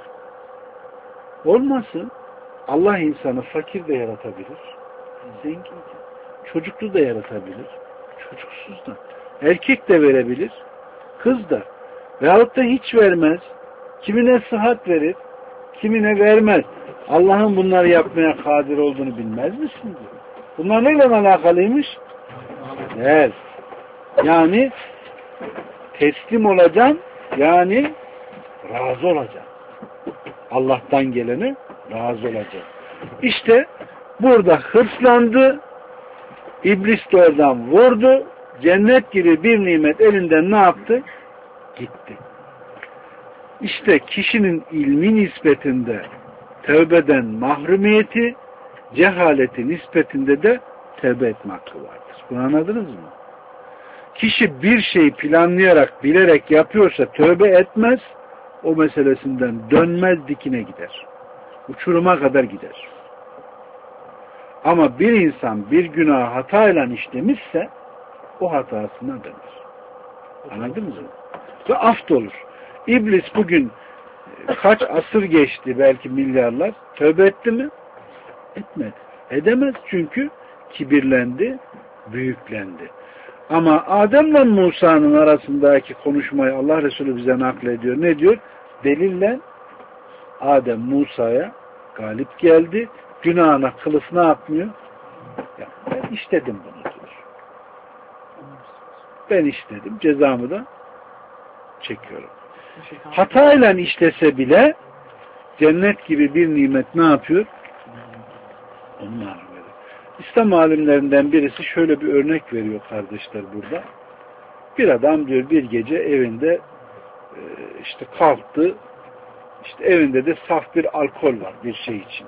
Olmasın. Allah insanı fakir de yaratabilir. Zengin de. Çocuklu da yaratabilir. Çocuksuz da. Erkek de verebilir. Kız da. Veyahut da hiç vermez. Kimine sıhhat verir. Kimine vermez. Allah'ın bunları yapmaya kadir olduğunu bilmez misiniz? Bunlar neyle alakalıymış? Evet. Yani teslim olacaksın, yani razı olacaksın. Allah'tan gelene razı olacaksın. İşte burada hırslandı, İblis de oradan vurdu, cennet gibi bir nimet elinden ne yaptı? Gitti. İşte kişinin ilmi nispetinde tövbeden mahrumiyeti, cehaleti nispetinde de tövbe etme hakkı vardır. Bunu anladınız mı? Kişi bir şeyi planlayarak, bilerek yapıyorsa tövbe etmez, o meselesinden dönmez, dikine gider. Uçuruma kadar gider. Ama bir insan bir günah hatayla işlemişse o hatasına döner. Anladınız mı? Ve affolur. İblis bugün kaç asır geçti, belki milyarlar, tövbe etti mi? Etmedi. Edemez çünkü kibirlendi, büyüklendi. Ama Adem'le Musa'nın arasındaki konuşmayı Allah Resulü bize naklediyor. Ne diyor? Delille Adem Musa'ya galip geldi. Günahına kılıf ne yapmıyor? Ya, ben işledim bunu diyor. Ben işledim. Cezamı da çekiyorum. Hatayla işlese bile cennet gibi bir nimet ne yapıyor? Onu mahrum ediyor. İslam alimlerinden birisi şöyle bir örnek veriyor kardeşler burada. Bir adam diyor bir gece evinde işte kalktı. İşte evinde de saf bir alkol var bir şey için.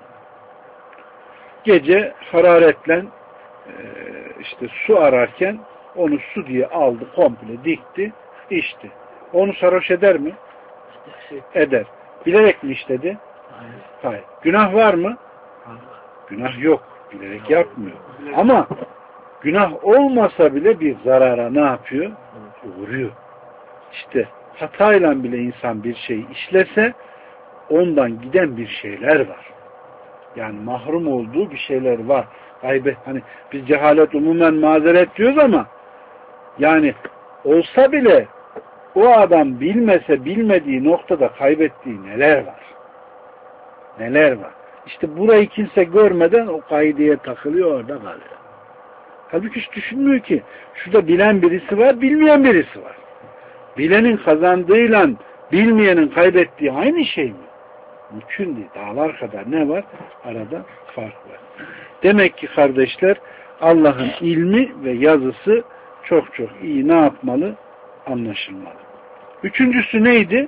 Gece hararetle işte su ararken onu su diye aldı, komple dikti, içti. Onu sarhoş eder mi? Eder. Bilerek mi işledi? Hayır. Hayır. Günah var mı? Hayır. Günah yok. Bilerek yapmıyor. Ama günah olmasa bile bir zarara ne yapıyor? Uğruyor. İşte hatayla bile insan bir şey işlese ondan giden bir şeyler var. Yani mahrum olduğu bir şeyler var. Gaybet, hani biz cehalet umumen mazeret diyoruz ama yani olsa bile o adam bilmese bilmediği noktada kaybettiği neler var? Neler var? İşte burayı kimse görmeden o kaideye takılıyor, orada kalıyor. Halbuki hiç düşünmüyor ki şurada bilen birisi var, bilmeyen birisi var. Bilenin kazandığıyla bilmeyenin kaybettiği aynı şey mi? Mümkün değil. Dağlar kadar ne var? Arada fark var. Demek ki kardeşler Allah'ın ilmi ve yazısı çok çok iyi ne yapmalı? Anlaşılmalı. Üçüncüsü neydi?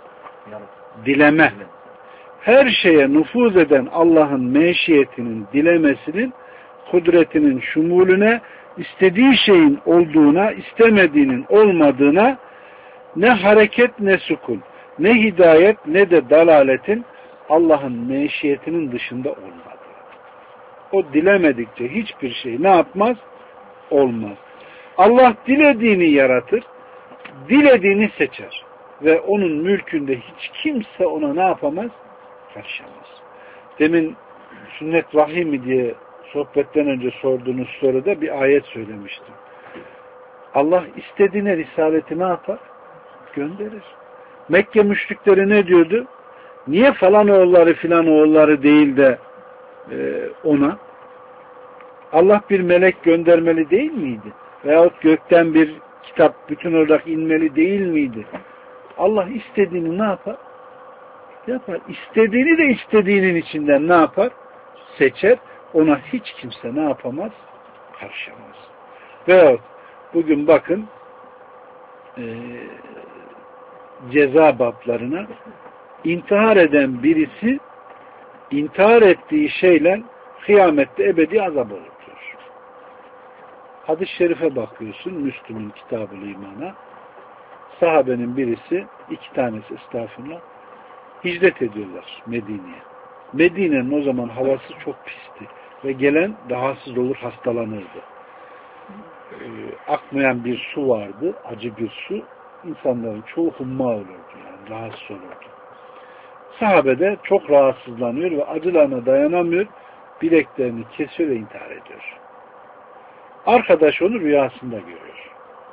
Dileme. Her şeye nüfuz eden Allah'ın meşiyetinin, dilemesinin, kudretinin şumulüne, istediği şeyin olduğuna, istemediğinin olmadığına ne hareket ne sukun, ne hidayet ne de dalaletin Allah'ın meşiyetinin dışında olmadı. O dilemedikçe hiçbir şey ne yapmaz? Olmaz. Allah dilediğini yaratır, dilediğini seçer ve onun mülkünde hiç kimse ona ne yapamaz? Karışamaz. Demin sünnet vahiy mi diye sohbetten önce sorduğunuz soruda bir ayet söylemiştim. Allah istediğine risaleti ne yapar? Gönderir. Mekke müşrikleri ne diyordu? Niye falan oğulları filan oğulları değil de e, ona? Allah bir melek göndermeli değil miydi? Veyahut gökten bir kitap bütün olarak inmeli değil miydi? Allah istediğini ne yapar? Yapar. İstediğini de istediğinin içinden ne yapar? Seçer. Ona hiç kimse ne yapamaz? Karışamaz. Veyahut bugün bakın e, ceza bablarına intihar eden birisi intihar ettiği şeyle kıyamette ebedi azap olur diyor. Hadis-i şerife bakıyorsun Müslüm'ün Kitab-ı İman'a sahabenin birisi iki tanesi estağfurullah hicret ediyorlar Medine'ye. Medine'nin o zaman havası çok pisti ve gelen rahatsız olur hastalanırdı. Ee, akmayan bir su vardı, acı bir su. İnsanların çoğu humma olurdu yani rahatsız olurdu. Sahabe de çok rahatsızlanıyor ve acılarına dayanamıyor. Bileklerini kesiyor ve intihar ediyor. Arkadaş onu rüyasında görüyor.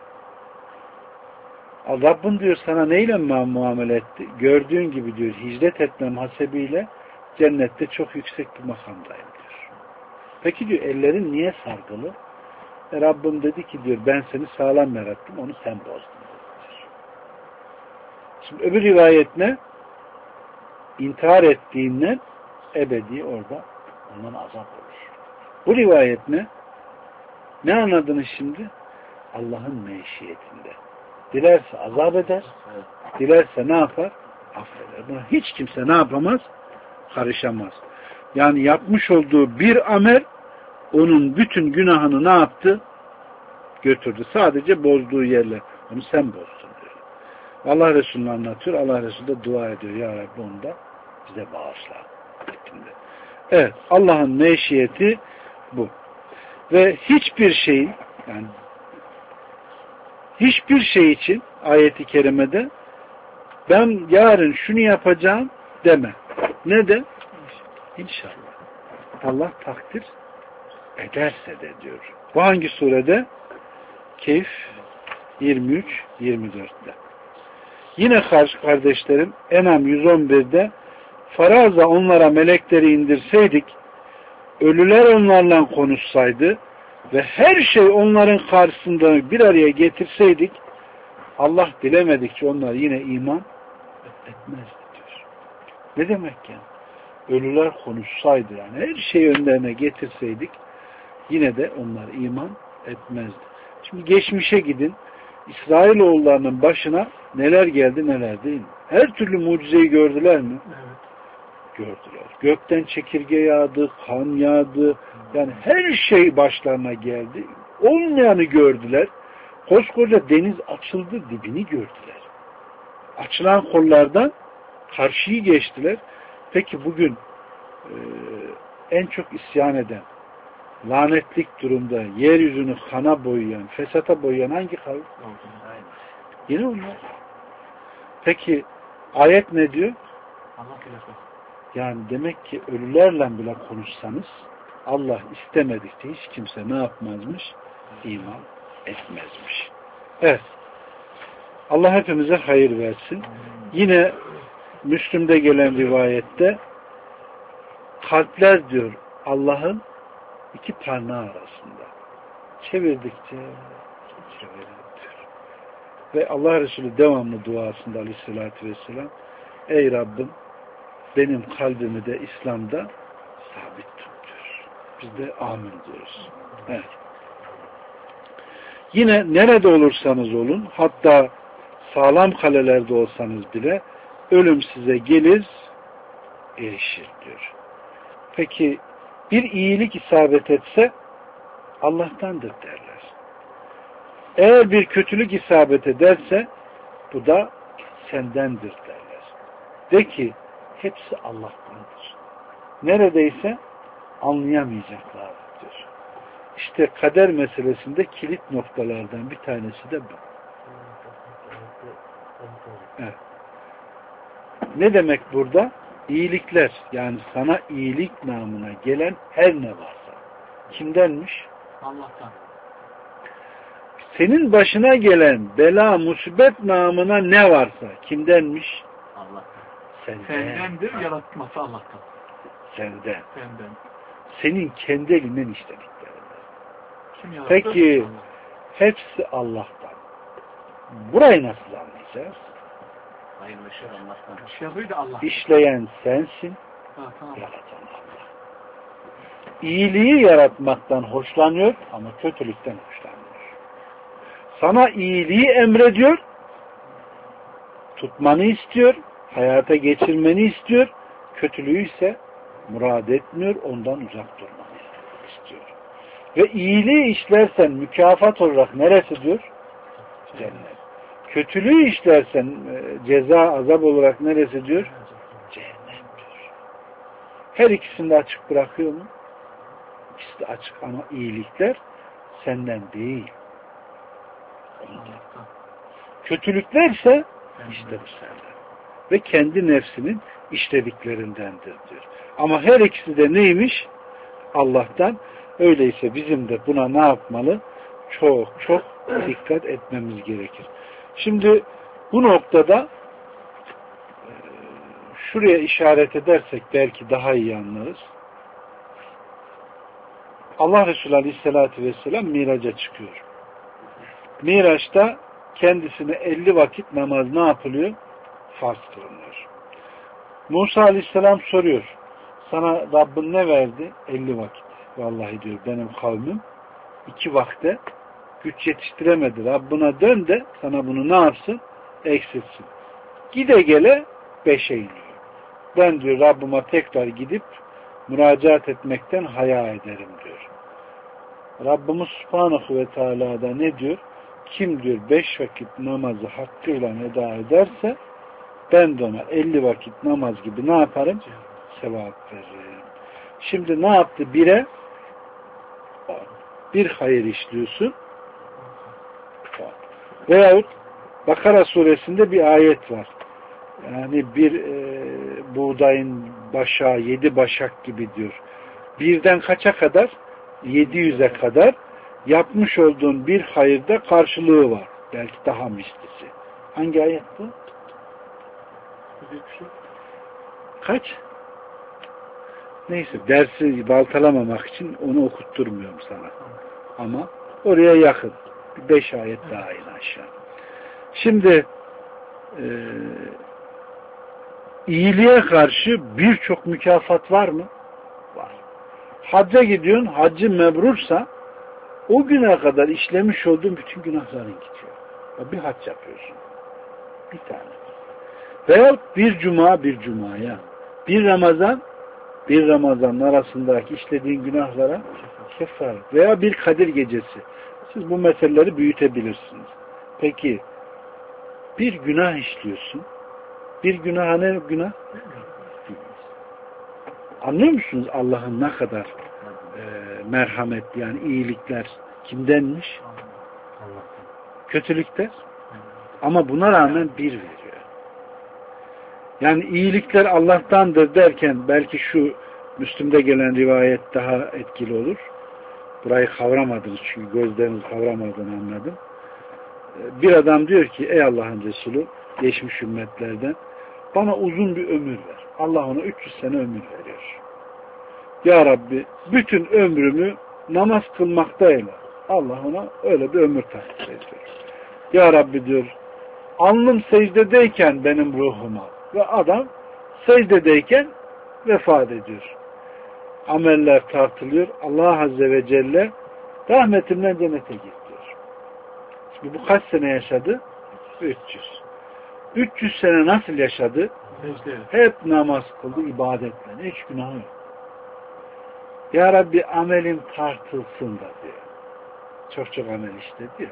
Rabbin diyor sana neyle muamele etti? Gördüğün gibi diyor hicret etmem hasebiyle cennette çok yüksek bir makamdayım diyor. Peki diyor ellerin niye sargılı? E, Rabbim dedi ki diyor ben seni sağlam yarattım onu sen bozdun. Diyor. Şimdi öbür rivayet ne? İntihar ettiğinden ebedi orada ondan azap olur. Bu rivayet ne? Ne anladınız şimdi? Allah'ın meşiyetinde. Dilerse azap eder, dilerse ne yapar? Affeder. Buna hiç kimse ne yapamaz? Karışamaz. Yani yapmış olduğu bir amel onun bütün günahını ne yaptı? Götürdü. Sadece bozduğu yerler. Onu sen bozdun diyor. Allah Resulü anlatıyor. Allah Resulü de dua ediyor. Ya Rabbi onu da bize bağışla. Evet. Allah'ın meşiyeti bu. Ve hiçbir şeyin yani hiçbir şey için ayeti kerimede ben yarın şunu yapacağım deme. Ne de? İnşallah. Allah takdir ederse de diyor. Bu hangi surede? Keyf yirmi üç yirmi dörtte. Yine kardeşlerim Enam yüz on birde faraza onlara melekleri indirseydik ölüler onlarla konuşsaydı ve her şey onların karşısında bir araya getirseydik Allah dilemedikçe onlar yine iman etmezdi diyor. Ne demek yani? Ölüler konuşsaydı yani her şeyi önlerine getirseydik yine de onlar iman etmezdi. Şimdi geçmişe gidin. İsrailoğullarının başına neler geldi neler değil mi? Her türlü mucizeyi gördüler mi? Evet. Gördüler. Gökten çekirge yağdı, kan yağdı. Yani her şey başlarına geldi. Olmayanı gördüler. Koskoca deniz açıldı, dibini gördüler. Açılan kollardan karşıyı geçtiler. Peki bugün e, en çok isyan eden, lanetlik durumda, yeryüzünü kana boyayan, fesata boyayan hangi kavim? Yine onlar. Peki ayet ne diyor? Allah bilir. Yani demek ki ölülerle bile konuşsanız Allah istemedikçe hiç kimse ne yapmazmış? İman etmezmiş. Evet. Allah hepimize hayır versin. Yine Müslüm'de gelen rivayette kalpler diyor Allah'ın iki parmağı arasında. Çevirdikçe çevirir diyor. Ve Allah Resulü devamlı duasında aleyhissalatü vesselam ey Rabbim benim kalbimi de İslam'da sabit tut diyor. Biz de amin diyoruz. Evet. Yine nerede olursanız olun, hatta sağlam kalelerde olsanız bile ölüm size gelir, erişir diyor. Peki bir iyilik isabet etse Allah'tandır derler. Eğer bir kötülük isabet ederse bu da sendendir derler. De ki hepsi Allah'tandır. Neredeyse anlayamayacaklardır. İşte kader meselesinde kilit noktalardan bir tanesi de bu. Evet. Ne demek burada? İyilikler, yani sana iyilik namına gelen her ne varsa. Kimdenmiş? Allah'tan. Senin başına gelen bela, musibet namına ne varsa kimdenmiş? Allah'tan. Senden. Sendendir, yaratması Allah'tan. Senden. Senden. Senin kendi elinden işlediklerinden. Kim yarattı? Peki Allah. hepsi Allah'tan. Burayı nasıl anlayacağız? Hayır ve şer Allah'tan. Şerri de Allah. İşleyen sensin, Ha, tamam. yaratan Allah. İyiliği yaratmaktan hoşlanıyor ama kötülükten hoşlanmıyor. Sana iyiliği emrediyor, tutmanı istiyor, hayata geçirmeni istiyor, kötülüğü ise murad etmiyor, ondan uzak durmanı istiyor. Ve iyiliği işlersen mükafat olarak neresi diyor? Cennet. Kötülüğü işlersen ceza, azap olarak neresi diyor? Cehennem diyor. Her ikisini de açık bırakıyor mu? İkisi de açık ama iyilikler senden değil. Ondan. Kötülüklerse işte bu senden. Ve kendi nefsinin işlediklerindendir diyor. Ama her ikisi de neymiş? Allah'tan. Öyleyse bizim de buna ne yapmalı? Çok çok dikkat etmemiz gerekir. Şimdi bu noktada şuraya işaret edersek belki daha iyi anlarız. Allah Resulü Aleyhisselatü Vesselam Miraç'a çıkıyor. Miraç'ta kendisine elli vakit namaz ne yapılıyor? Farz kılınıyor. Musa Aleyhisselam soruyor. Sana Rabbin ne verdi? elli vakit. Vallahi diyor benim kavmim iki vakte güç yetiştiremedi. Rabbına dön de sana bunu ne yapsın? Eksilsin. Gide gele beşe iniyor. Ben diyor Rabbime tekrar gidip müracaat etmekten haya ederim diyor. Rabbimiz Subhanahu ve Teala da ne diyor? Kim diyor beş vakit namazı hakkıyla eda ederse ben de ona elli vakit namaz gibi ne yaparım? Sevap veririm. Şimdi ne yaptı? Bire bir hayır işliyorsun. Veyahut Bakara suresinde bir ayet var. Yani bir e, buğdayın başağı yedi başak gibi diyor. Birden kaça kadar? Yedi yüze kadar yapmış olduğun bir hayırda karşılığı var. Belki daha mislisi. Hangi ayet bu? Kaç? Neyse dersi baltalamamak için onu okutturmuyorum sana. ama oraya yakın. Bir beş ayet daha in aşağı. Şimdi e, iyiliğe karşı birçok mükafat var mı? Var. Hacca gidiyorsun, haccın mebrursa o güne kadar işlemiş olduğun bütün günahların gidiyor. Bir hac yapıyorsun. Bir tane. Veyahut bir cuma bir cumaya, bir Ramazan bir Ramazan'ın arasındaki işlediğin günahlara kefaret. Veya bir Kadir gecesi. Siz bu meseleleri büyütebilirsiniz. Peki bir günah işliyorsun. Bir günah ne günah? Anlıyor musunuz Allah'ın ne kadar e, merhametli, yani iyilikler kimdenmiş? Kötülükler. Ama buna rağmen bir veriyor. Yani iyilikler Allah'tandır derken belki şu Müslüm'de gelen rivayet daha etkili olur. Burayı kavramadınız çünkü gözleriniz kavramadığını anladım. Bir adam diyor ki ey Allah'ın Resulü geçmiş ümmetlerden bana uzun bir ömür ver. Allah ona üç yüz sene ömür veriyor. Ya Rabbi bütün ömrümü namaz kılmakta eyle. Allah ona öyle bir ömür tahsis ediyor. Ya Rabbi diyor alnım secdedeyken benim ruhum al. Ve adam secdedeyken vefat ediyor. Ameller tartılıyor. Allah Azze ve Celle rahmetimden cennete git diyor. Şimdi bu kaç sene yaşadı? üç yüz. üç yüz sene nasıl yaşadı? Hep namaz kıldı, ibadetle. Hiç günahı yok. Ya Rabbi amelim tartılsın da diyor. Çok çok amel işledi diyor.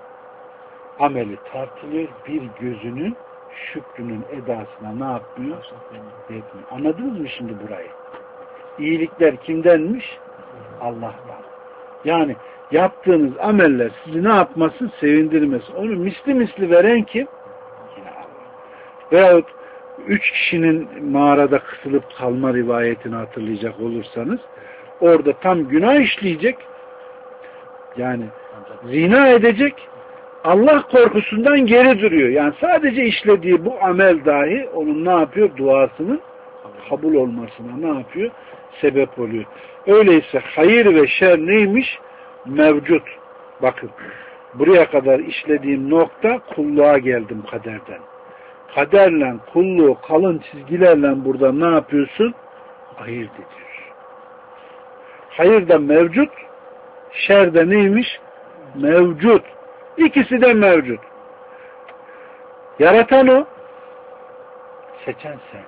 Ameli tartılıyor. Bir gözünün şükrünün edasına ne yapmıyor? Yetmiyor. Anladınız mı şimdi burayı? İyilikler kimdenmiş? Allah'tan. Yani yaptığınız ameller sizi ne yapmasın? Sevindirmesin. Onu misli misli veren kim? Yine Allah. Veyahut üç kişinin mağarada kısılıp kalma rivayetini hatırlayacak olursanız orada tam günah işleyecek, yani zina edecek, Allah korkusundan geri duruyor. Yani sadece işlediği bu amel dahi onun ne yapıyor? Duasının kabul olmasına ne yapıyor? Sebep oluyor. Öyleyse hayır ve şer neymiş? Mevcut. Bakın buraya kadar işlediğim nokta kulluğa geldim kaderden. Kaderle kulluğu kalın çizgilerle burada ne yapıyorsun? Ayırt ediyor. Hayır da mevcut, şer de neymiş? Mevcut. İkisi de mevcut. Yaratan o, seçen sen.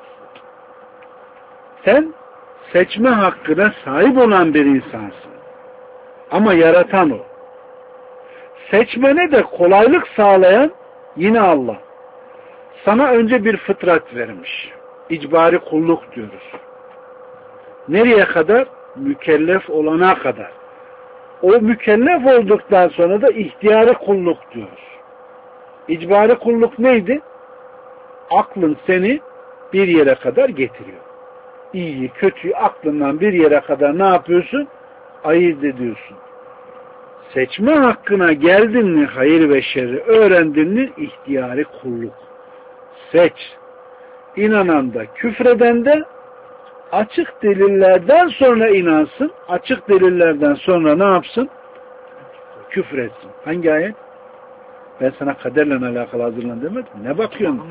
Sen seçme hakkına sahip olan bir insansın. Ama yaratan o. Seçmene de kolaylık sağlayan yine Allah. Sana önce bir fıtrat vermiş. İcbari kulluk diyoruz. Nereye kadar? Mükellef olana kadar. O mükellef olduktan sonra da ihtiyari kulluk diyoruz. İcbari kulluk neydi? Aklın seni bir yere kadar getiriyor. İyiyi, kötüyü aklından bir yere kadar ne yapıyorsun? Ayırt ediyorsun. Seçme hakkına geldin mi hayır ve şerri öğrendin mi ihtiyari kulluk. Seç. İnanan da küfreden de açık delillerden sonra inansın. Açık delillerden sonra ne yapsın? Küfretsin. Hangi ayet? Ben sana kaderle alakalı hazırlan demedim. Ne bakıyorsun?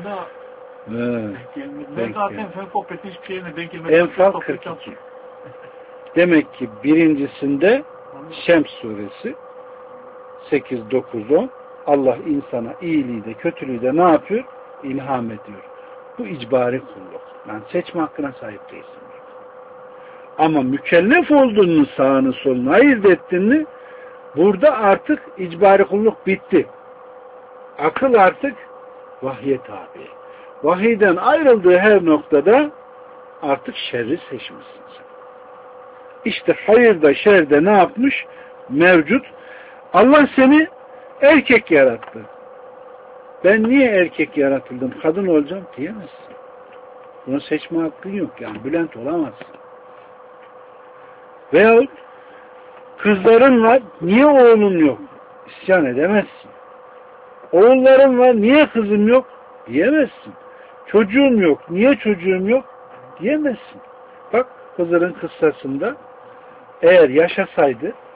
Ben zaten Enfal hiçbir şeyine denk gelmedi. Enfal kırk iki. Demek ki birincisinde Şems suresi sekiz, dokuz, on Allah insana iyiliği de kötülüğü de ne yapıyor? İlham ediyor. Bu icbari kulluk. Yani seçme hakkına sahip değilsin. Ama mükellef olduğunu sağını solunu ayırt ettin mi burada artık icbari kulluk bitti. Akıl artık vahye tabi. Vahiyden ayrıldığı her noktada artık şerri seçmişsin sen. İşte hayırda şerde ne yapmış? Mevcut. Allah seni erkek yarattı. Ben niye erkek yaratıldım, kadın olacağım diyemezsin. Bunu seçme hakkın yok. Yani Bülent olamazsın. Veyahut kızların var, niye oğlun yok? İsyan edemezsin. Oğullarım var, niye kızım yok? Diyemezsin. Çocuğum yok, niye çocuğum yok? Diyemezsin. Bak Hızır'ın kıssasında eğer yaşasaydı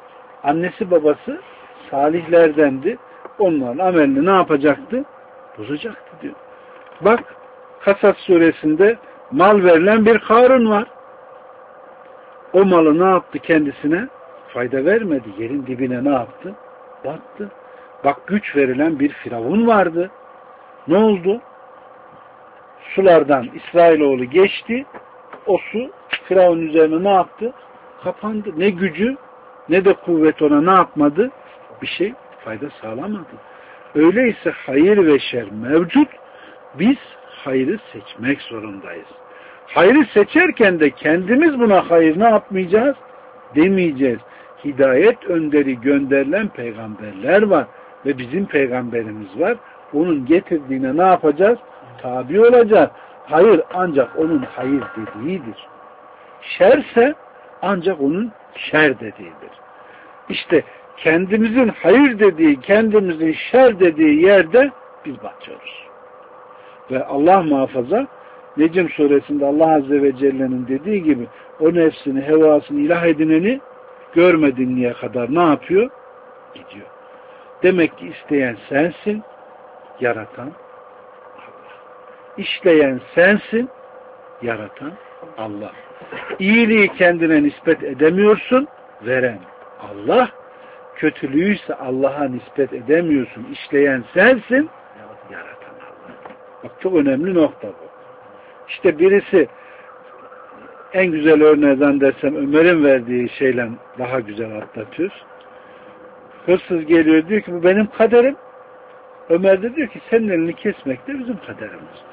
Annesi babası salihlerdendi. Onların amelini ne yapacaktı? Bozacaktı diyor. Bak Kasas suresinde mal verilen bir Karun var. O malı ne yaptı kendisine? Fayda vermedi. Yerin dibine ne yaptı? Battı. Bak güç verilen bir Firavun vardı. Ne oldu? Sulardan İsrailoğlu geçti. O su Firavun üzerine ne yaptı? Kapandı. Ne gücü ne de kuvvet ona ne yapmadı? Bir şey fayda sağlamadı. Öyleyse hayır ve şer mevcut. Biz hayrı seçmek zorundayız. Hayrı seçerken de kendimiz buna hayır ne yapmayacağız? Demeyeceğiz. Hidayet önderi gönderilen peygamberler var. Ve bizim peygamberimiz var. Onun getirdiğine ne yapacağız? Tabi olacağız. Hayır ancak onun hayır dediğidir. Şerse ancak onun şer dediğidir. İşte kendimizin hayır dediği, kendimizin şer dediği yerde biz batıyoruz. Ve Allah muhafaza Necm suresinde Allah Azze ve Celle'nin dediği gibi o nefsini, hevasını ilah edineni görmediğine kadar ne yapıyor? Gidiyor. Demek ki isteyen sensin, yaratan Allah. İşleyen sensin, yaratan Allah. İyiliği kendine nispet edemiyorsun, veren Allah. Kötülüğü ise Allah'a nispet edemiyorsun. İşleyen sensin, yaratan Allah. Bak çok önemli nokta bu. İşte birisi en güzel örneği dersem Ömer'in verdiği şeyle daha güzel atlatıyor. Hırsız geliyor diyor ki bu benim kaderim. Ömer de diyor ki senin elini kesmek de bizim kaderimiz.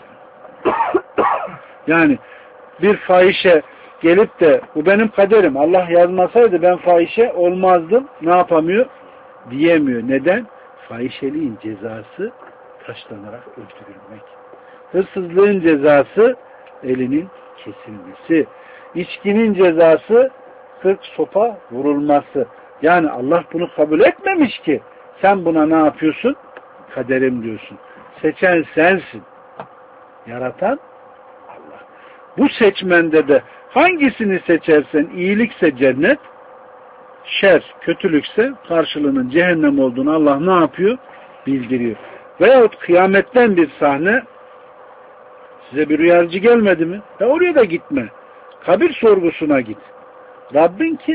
Yani bir fahişe gelip de bu benim kaderim. Allah yazmasaydı ben fahişe olmazdım. Ne yapamıyor? Diyemiyor. Neden? Fahişeliğin cezası taşlanarak öldürülmek. Hırsızlığın cezası elinin kesilmesi. İçkinin cezası kırk sopa vurulması. Yani Allah bunu kabul etmemiş ki. Sen buna ne yapıyorsun? Kaderim diyorsun. Seçen sensin. Yaratan Allah. Bu seçmende de hangisini seçersen iyilikse cennet, şer, kötülükse karşılığının cehennem olduğunu Allah ne yapıyor? Bildiriyor. Veyahut kıyametten bir sahne size bir uyarıcı gelmedi mi? Ya oraya da gitme. Kabir sorgusuna git. Rabbin kim?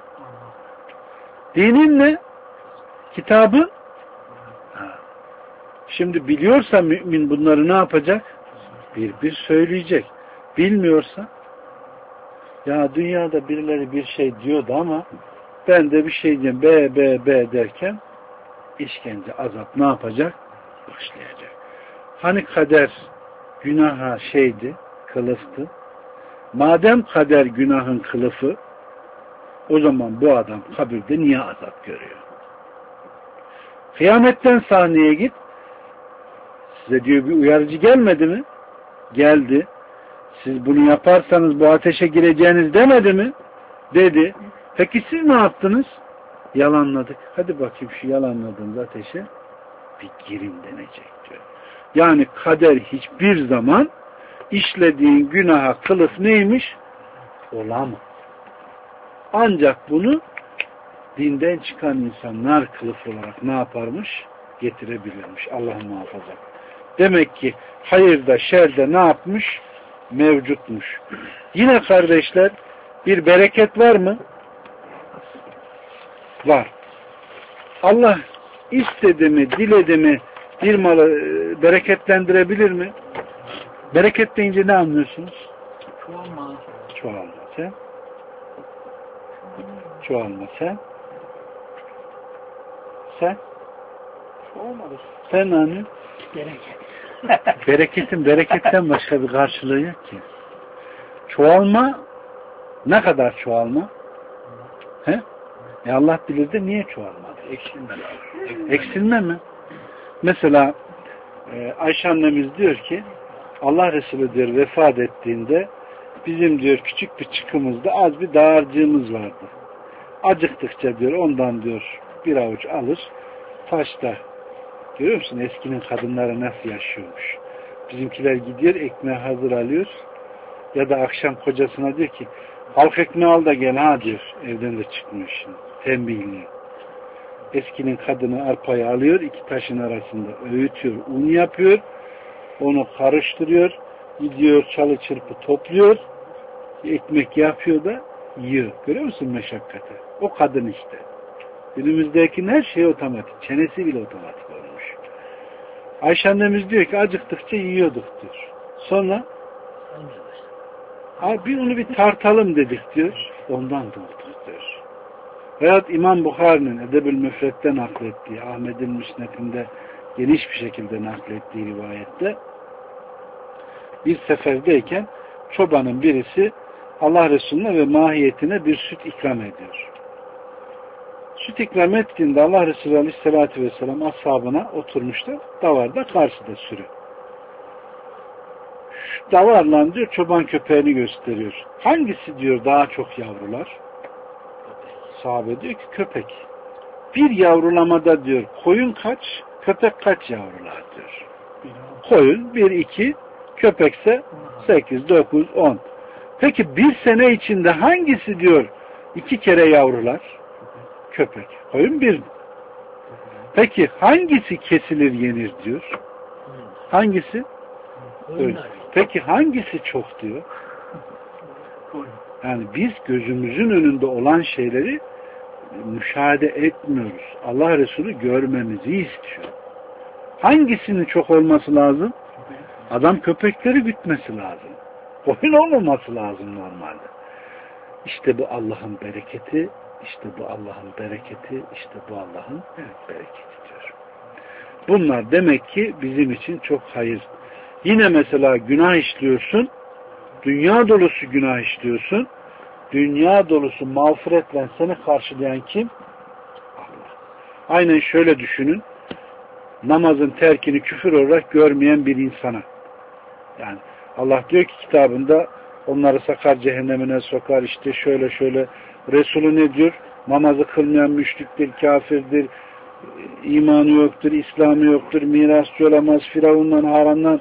Dinin ne? Kitabın? Ha. Şimdi biliyorsa mümin bunları ne yapacak? Bir bir söyleyecek. Bilmiyorsa ya dünyada birileri bir şey diyordu ama ben de bir şey diyeyim be be be derken işkence, azap ne yapacak? Başlayacak. Hani kader günaha şeydi, kılıftı. Madem kader günahın kılıfı, o zaman bu adam kabirde niye azap görüyor? Kıyametten sahneye git. Size diyor bir uyarıcı gelmedi mi? Geldi. Siz bunu yaparsanız bu ateşe gireceğiniz demedi mi? Dedi. Peki siz ne yaptınız? Yalanladık. Hadi bakayım şu yalanladığınız ateşe bir girin denecek diyor. Yani kader hiçbir zaman işlediğin günaha kılıf neymiş? Olamaz. Ancak bunu dinden çıkan insanlar kılıf olarak ne yaparmış? Getirebilirmiş. Allah muhafaza. Demek ki hayırda şerde ne yapmış? Mevcutmuş. Yine kardeşler bir bereket var mı? Var. Allah istedi mi, diledi mi bir malı bereketlendirebilir mi? Bereket deyince ne anlıyorsunuz? Çoğalma. Çoğalma. Sen? Çoğalma. Sen? Sen? Çoğalmadı. Sen ne anlıyorsun? Bereket. Bereketin bereketten başka bir karşılığı yok ki. Çoğalma ne kadar çoğalma? He? E Allah bilir de niye çoğalmadı? Eksilme lazım. Eksilme mi? Mesela e, Ayşe annemiz diyor ki Allah Resulü diyor vefat ettiğinde bizim diyor küçük bir çıkımızda az bir dağarcığımız vardı. Acıktıkça diyor ondan diyor bir avuç alır taşta. Görüyor musun? Eskinin kadınları nasıl yaşıyormuş. Bizimkiler gidiyor ekmeği hazır alıyor ya da akşam kocasına diyor ki halk ekmeği al da gel ha diyor. Evden de çıkmıyor şimdi. Tembihliyor. eskinin kadını arpayı alıyor, iki taşın arasında öğütüyor, un yapıyor, onu karıştırıyor, gidiyor çalı çırpı topluyor, ekmek yapıyor da yiyor. Görüyor musun meşakkati? O kadın işte. Günümüzdeki her şey otomatik. Çenesi bile otomatik olmuş. Ayşe annemiz diyor ki acıktıkça yiyorduk diyor. Sonra abi onu bir tartalım dedik diyor. Ondan dolduk diyor. Veyahut İmam Bukhari'nin Edeb-ül Müfret'te naklettiği, Ahmet'in Müsned'inde geniş bir şekilde naklettiği rivayette bir seferdeyken çobanın birisi Allah Resulüne ve mahiyetine bir süt ikram ediyor. Süt ikram ettiğinde Allah Resulü Aleyhisselatü Vesselam ashabına oturmuşlar. Davarda karşıda sürü. Şu davarla diyor çoban köpeğini gösteriyor. Hangisi diyor daha çok yavrular? Sahabe diyor ki köpek. Bir yavrulamada diyor koyun kaç, köpek kaç yavrular diyor. Koyun bir, iki, köpekse sekiz, dokuz, on. Peki bir sene içinde hangisi diyor iki kere yavrular? Köpek. Koyun bir. Peki hangisi kesilir yenir diyor? Hangisi? Öyle. Peki hangisi çok diyor? Yani biz gözümüzün önünde olan şeyleri müşahede etmiyoruz. Allah Resulü görmemizi istiyor. Hangisinin çok olması lazım? Adam köpekleri gütmesi lazım. Koyun olmaması lazım normalde. İşte bu Allah'ın bereketi, işte bu Allah'ın bereketi, işte bu Allah'ın bereketi diyor. Bunlar demek ki bizim için çok hayır. Yine mesela günah işliyorsun, dünya dolusu günah işliyorsun, dünya dolusu mağfiretle seni karşılayan kim? Allah. Aynen şöyle düşünün, namazın terkini küfür olarak görmeyen bir insana. Yani Allah diyor ki kitabında onları sakar cehennemine sokar, işte şöyle şöyle. Resulü ne diyor? Namazı kılmayan müşriktir, kafirdir, imanı yoktur, İslamı yoktur, mirasçı olamaz, Firavun'dan, Haran'dan,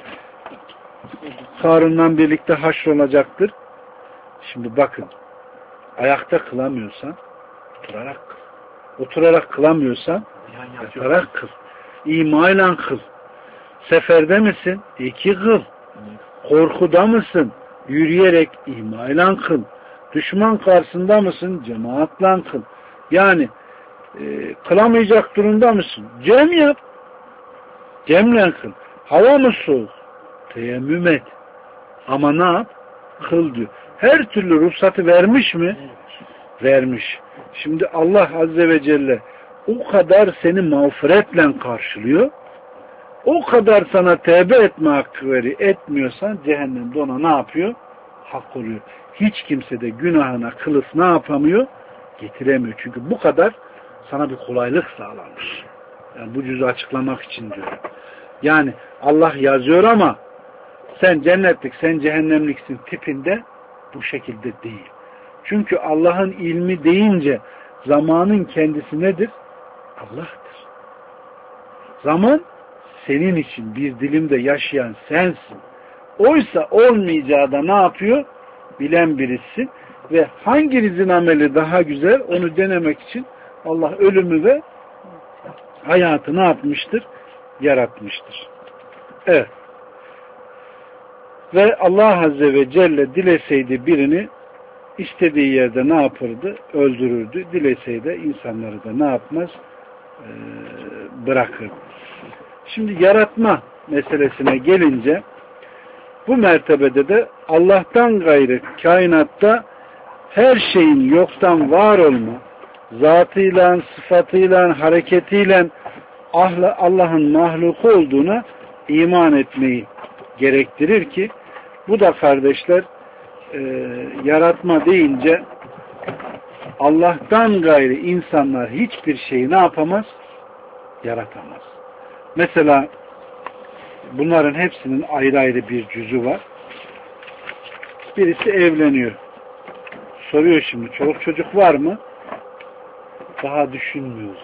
Karun'dan birlikte haşrolacaktır. Şimdi bakın, ayakta kılamıyorsan oturarak kıl. Oturarak kılamıyorsan yatarak kıl. İmayla kıl. Seferde misin? İki kıl. Korkuda mısın? Yürüyerek imayla kıl. Düşman karşısında mısın? Cemaatle kıl. Yani e, kılamayacak durumda mısın? Cem yap. Cemle kıl. Hava mı soğuk? Teyemmüm et. Ama ne yap? Kıl diyor. Her türlü ruhsatı vermiş mi? Vermiş. Şimdi Allah Azze ve Celle o kadar seni mağfiretle karşılıyor. O kadar sana tevbe etme hakkı veri etmiyorsan cehennemde ona ne yapıyor? Hak oluyor. Hiç kimse de günahına kılıf ne yapamıyor? Getiremiyor. Çünkü bu kadar sana bir kolaylık sağlanmış. Yani bu cüzü açıklamak için diyorum. Yani Allah yazıyor ama sen cennetlik, sen cehennemliksin tipinde bu şekilde değil. Çünkü Allah'ın ilmi deyince zamanın kendisi nedir? Allah'tır. Zaman senin için bir dilimde yaşayan sensin. Oysa olmayacağı da ne yapıyor? Bilen birisi ve hanginizin ameli daha güzel onu denemek için Allah ölümü ve hayatı ne yapmıştır? Yaratmıştır. Evet. Ve Allah Azze ve Celle dileseydi birini istediği yerde ne yapırdı? Öldürürdü. Dileseydi insanları da ne yapmaz? Ee, bırakır. Şimdi yaratma meselesine gelince bu mertebede de Allah'tan gayrı kainatta her şeyin yoktan var olma, zatıyla, sıfatıyla, hareketiyle Allah'ın mahluku olduğuna iman etmeyi gerektirir ki bu da kardeşler e, yaratma deyince Allah'tan gayrı insanlar hiçbir şeyi ne yapamaz? Yaratamaz. Mesela bunların hepsinin ayrı ayrı bir cüzü var. Birisi evleniyor. Soruyor şimdi çoluk çocuk var mı? Daha düşünmüyoruz.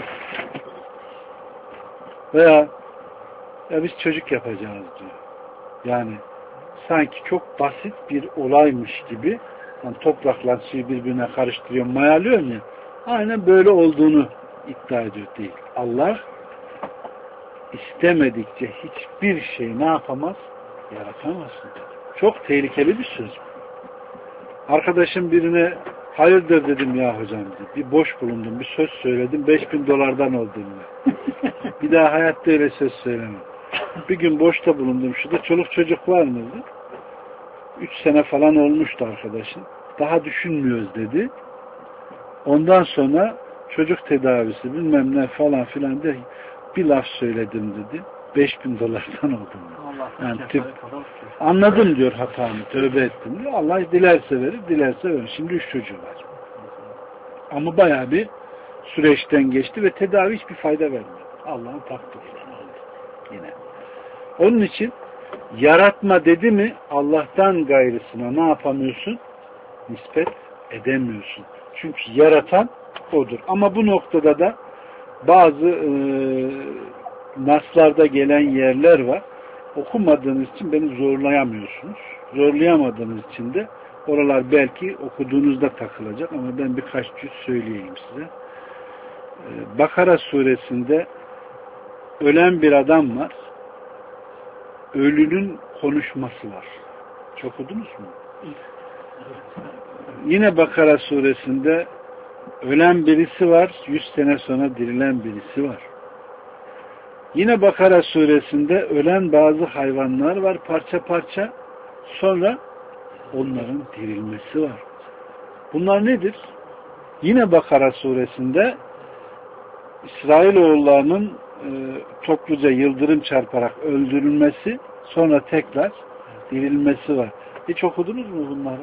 Veya ya biz çocuk yapacağız diyor. Yani sanki çok basit bir olaymış gibi yani toprakla suyu birbirine karıştırıyor, mayalıyor ya. Aynen böyle olduğunu iddia ediyor değil. Allah istemedikçe hiçbir şey ne yapamaz? Yaratamazsın dedi. Çok tehlikeli bir söz. Arkadaşım birine hayırdır dedim ya hocam dedi. Bir boş bulundum, bir söz söyledim. Beş bin dolardan oldu. Bir daha hayatta öyle söz söylemem. Bir gün boşta bulundum. Şurada çoluk çocuk var mıydı? Üç sene falan olmuştu arkadaşım. Daha düşünmüyoruz dedi. Ondan sonra çocuk tedavisi bilmem ne falan filan de bir laf söyledim dedi. Beş bin dolardan oldum. Yani tip, anladım diyor hatamı, tövbe ettim diyor. Allah dilerse verir, dilerse verir. Şimdi üç çocuğu var. Ama bayağı bir süreçten geçti ve tedavi hiçbir fayda vermedi. Allah'ın takdiriyle yine. Onun için yaratma dedi mi Allah'tan gayrısına ne yapamıyorsun? Nispet edemiyorsun. Çünkü yaratan odur. Ama bu noktada da bazı e, naslarda gelen yerler var. Okumadığınız için beni zorlayamıyorsunuz. Zorlayamadığınız için de oralar belki okuduğunuzda takılacak ama ben birkaç cüz söyleyeyim size. Ee, Bakara suresinde ölen bir adam var. Ölünün konuşması var. Çok okudunuz mu? Yine Bakara suresinde ölen birisi var. Yüz sene sonra dirilen birisi var. Yine Bakara suresinde ölen bazı hayvanlar var parça parça. Sonra onların dirilmesi var. Bunlar nedir? Yine Bakara suresinde İsrailoğullarının e, topluca yıldırım çarparak öldürülmesi, sonra tekrar dirilmesi var. Hiç okudunuz mu bunları?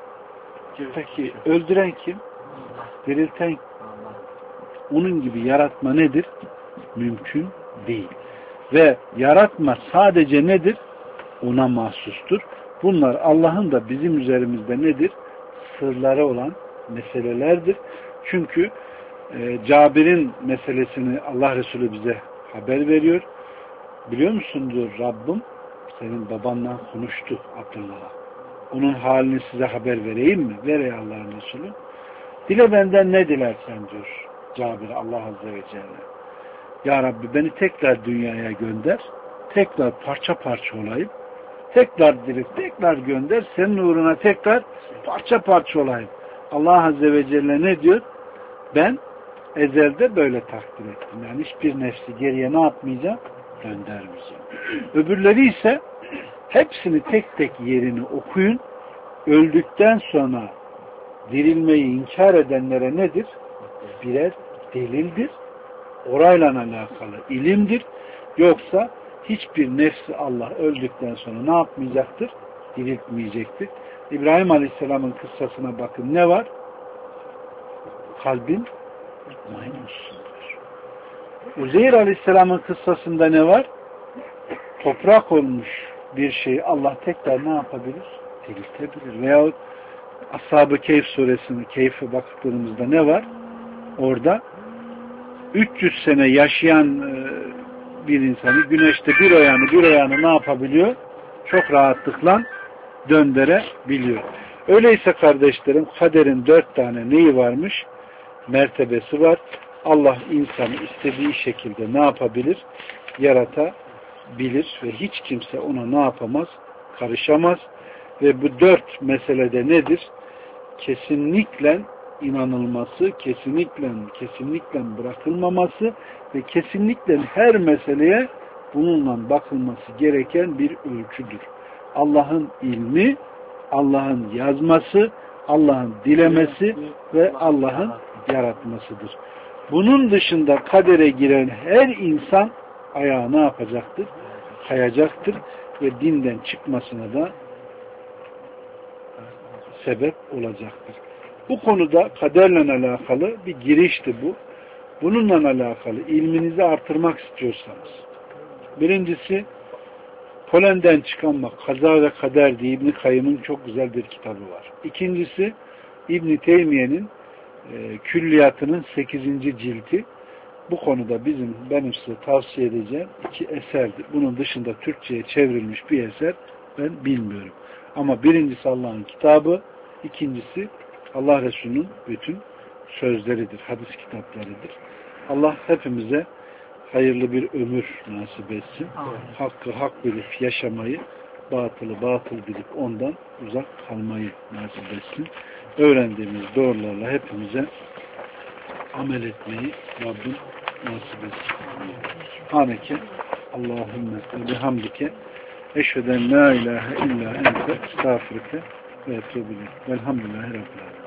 Peki öldüren kim? Dirilten kim? Onun gibi yaratma nedir? Mümkün değil. Ve yaratma sadece nedir? Ona mahsustur. Bunlar Allah'ın da bizim üzerimizde nedir? Sırları olan meselelerdir. Çünkü e, Cabir'in meselesini Allah Resulü bize haber veriyor. Biliyor musun diyor Rabbim senin babanla konuştu Abdullah'a. Onun halini size haber vereyim mi? Ver ey Allah'ın Resulü. Dile benden ne dilersen diyor Cabir Allah Azze ve Celle. Ya Rabbi beni tekrar dünyaya gönder. Tekrar parça parça olayım. Tekrar direkt, tekrar gönder. Senin uğruna tekrar parça parça olayım. Allah Azze ve Celle ne diyor? Ben ezelde böyle takdir ettim. Yani hiçbir nefsi geriye ne yapmayacağım? Göndermeyeceğim. Öbürleri ise hepsini tek tek yerini okuyun. Öldükten sonra dirilmeyi inkar edenlere nedir? Birer delildir. Orayla alakalı ilimdir. Yoksa hiçbir nefsi Allah öldükten sonra ne yapmayacaktır? Diriltmeyecektir. İbrahim Aleyhisselam'ın kıssasına bakın ne var? Kalbin mutmainundur. Uzeyr Aleyhisselam'ın kıssasında ne var? Toprak olmuş bir şeyi Allah tekrar ne yapabilir? Diriltebilir. Veyahut Ashab-ı Keyf suresinin Keyf'e baktığımızda ne var? Orada üç yüz sene yaşayan bir insanı güneşte bir ayağını bir ayağını ne yapabiliyor? Çok rahatlıkla döndürebiliyor. Öyleyse kardeşlerim kaderin dört tane neyi varmış? Mertebesi var. Allah insanı istediği şekilde ne yapabilir? Yaratabilir ve hiç kimse ona ne yapamaz? Karışamaz. Ve bu dört meselede nedir? Kesinlikle inanılması, kesinlikle kesinlikle bırakılmaması ve kesinlikle her meseleye bununla bakılması gereken bir ölçüdür. Allah'ın ilmi, Allah'ın yazması, Allah'ın dilemesi ve Allah'ın yaratmasıdır. Bunun dışında kadere giren her insan ayağı ne yapacaktır? Kayacaktır ve dinden çıkmasına da sebep olacaktır. Bu konuda kaderle alakalı bir girişti bu. Bununla alakalı ilminizi artırmak istiyorsanız birincisi polenden çıkanmak, kaza ve kader diye İbn-i Kayyım'ın çok güzel bir kitabı var. İkincisi İbn-i Teymiye'nin e, külliyatının sekizinci cilti. Bu konuda bizim benim size tavsiye edeceğim iki eserdir. Bunun dışında Türkçe'ye çevrilmiş bir eser ben bilmiyorum. Ama birincisi Allah'ın kitabı, ikincisi Allah Resulü'nün bütün sözleridir, hadis kitaplarıdır. Allah hepimize hayırlı bir ömür nasip etsin. Amin. Hakkı hak bilip yaşamayı, batılı batıl bilip ondan uzak kalmayı nasip etsin. Öğrendiğimiz doğrularla hepimize amel etmeyi Rabbim nasip etsin. Haneke Allahümme ve bihamdike eşheden la ilahe illa ente estağfirüke ve etûbü ileyk. Velhamdülillahi Rabbil alemin.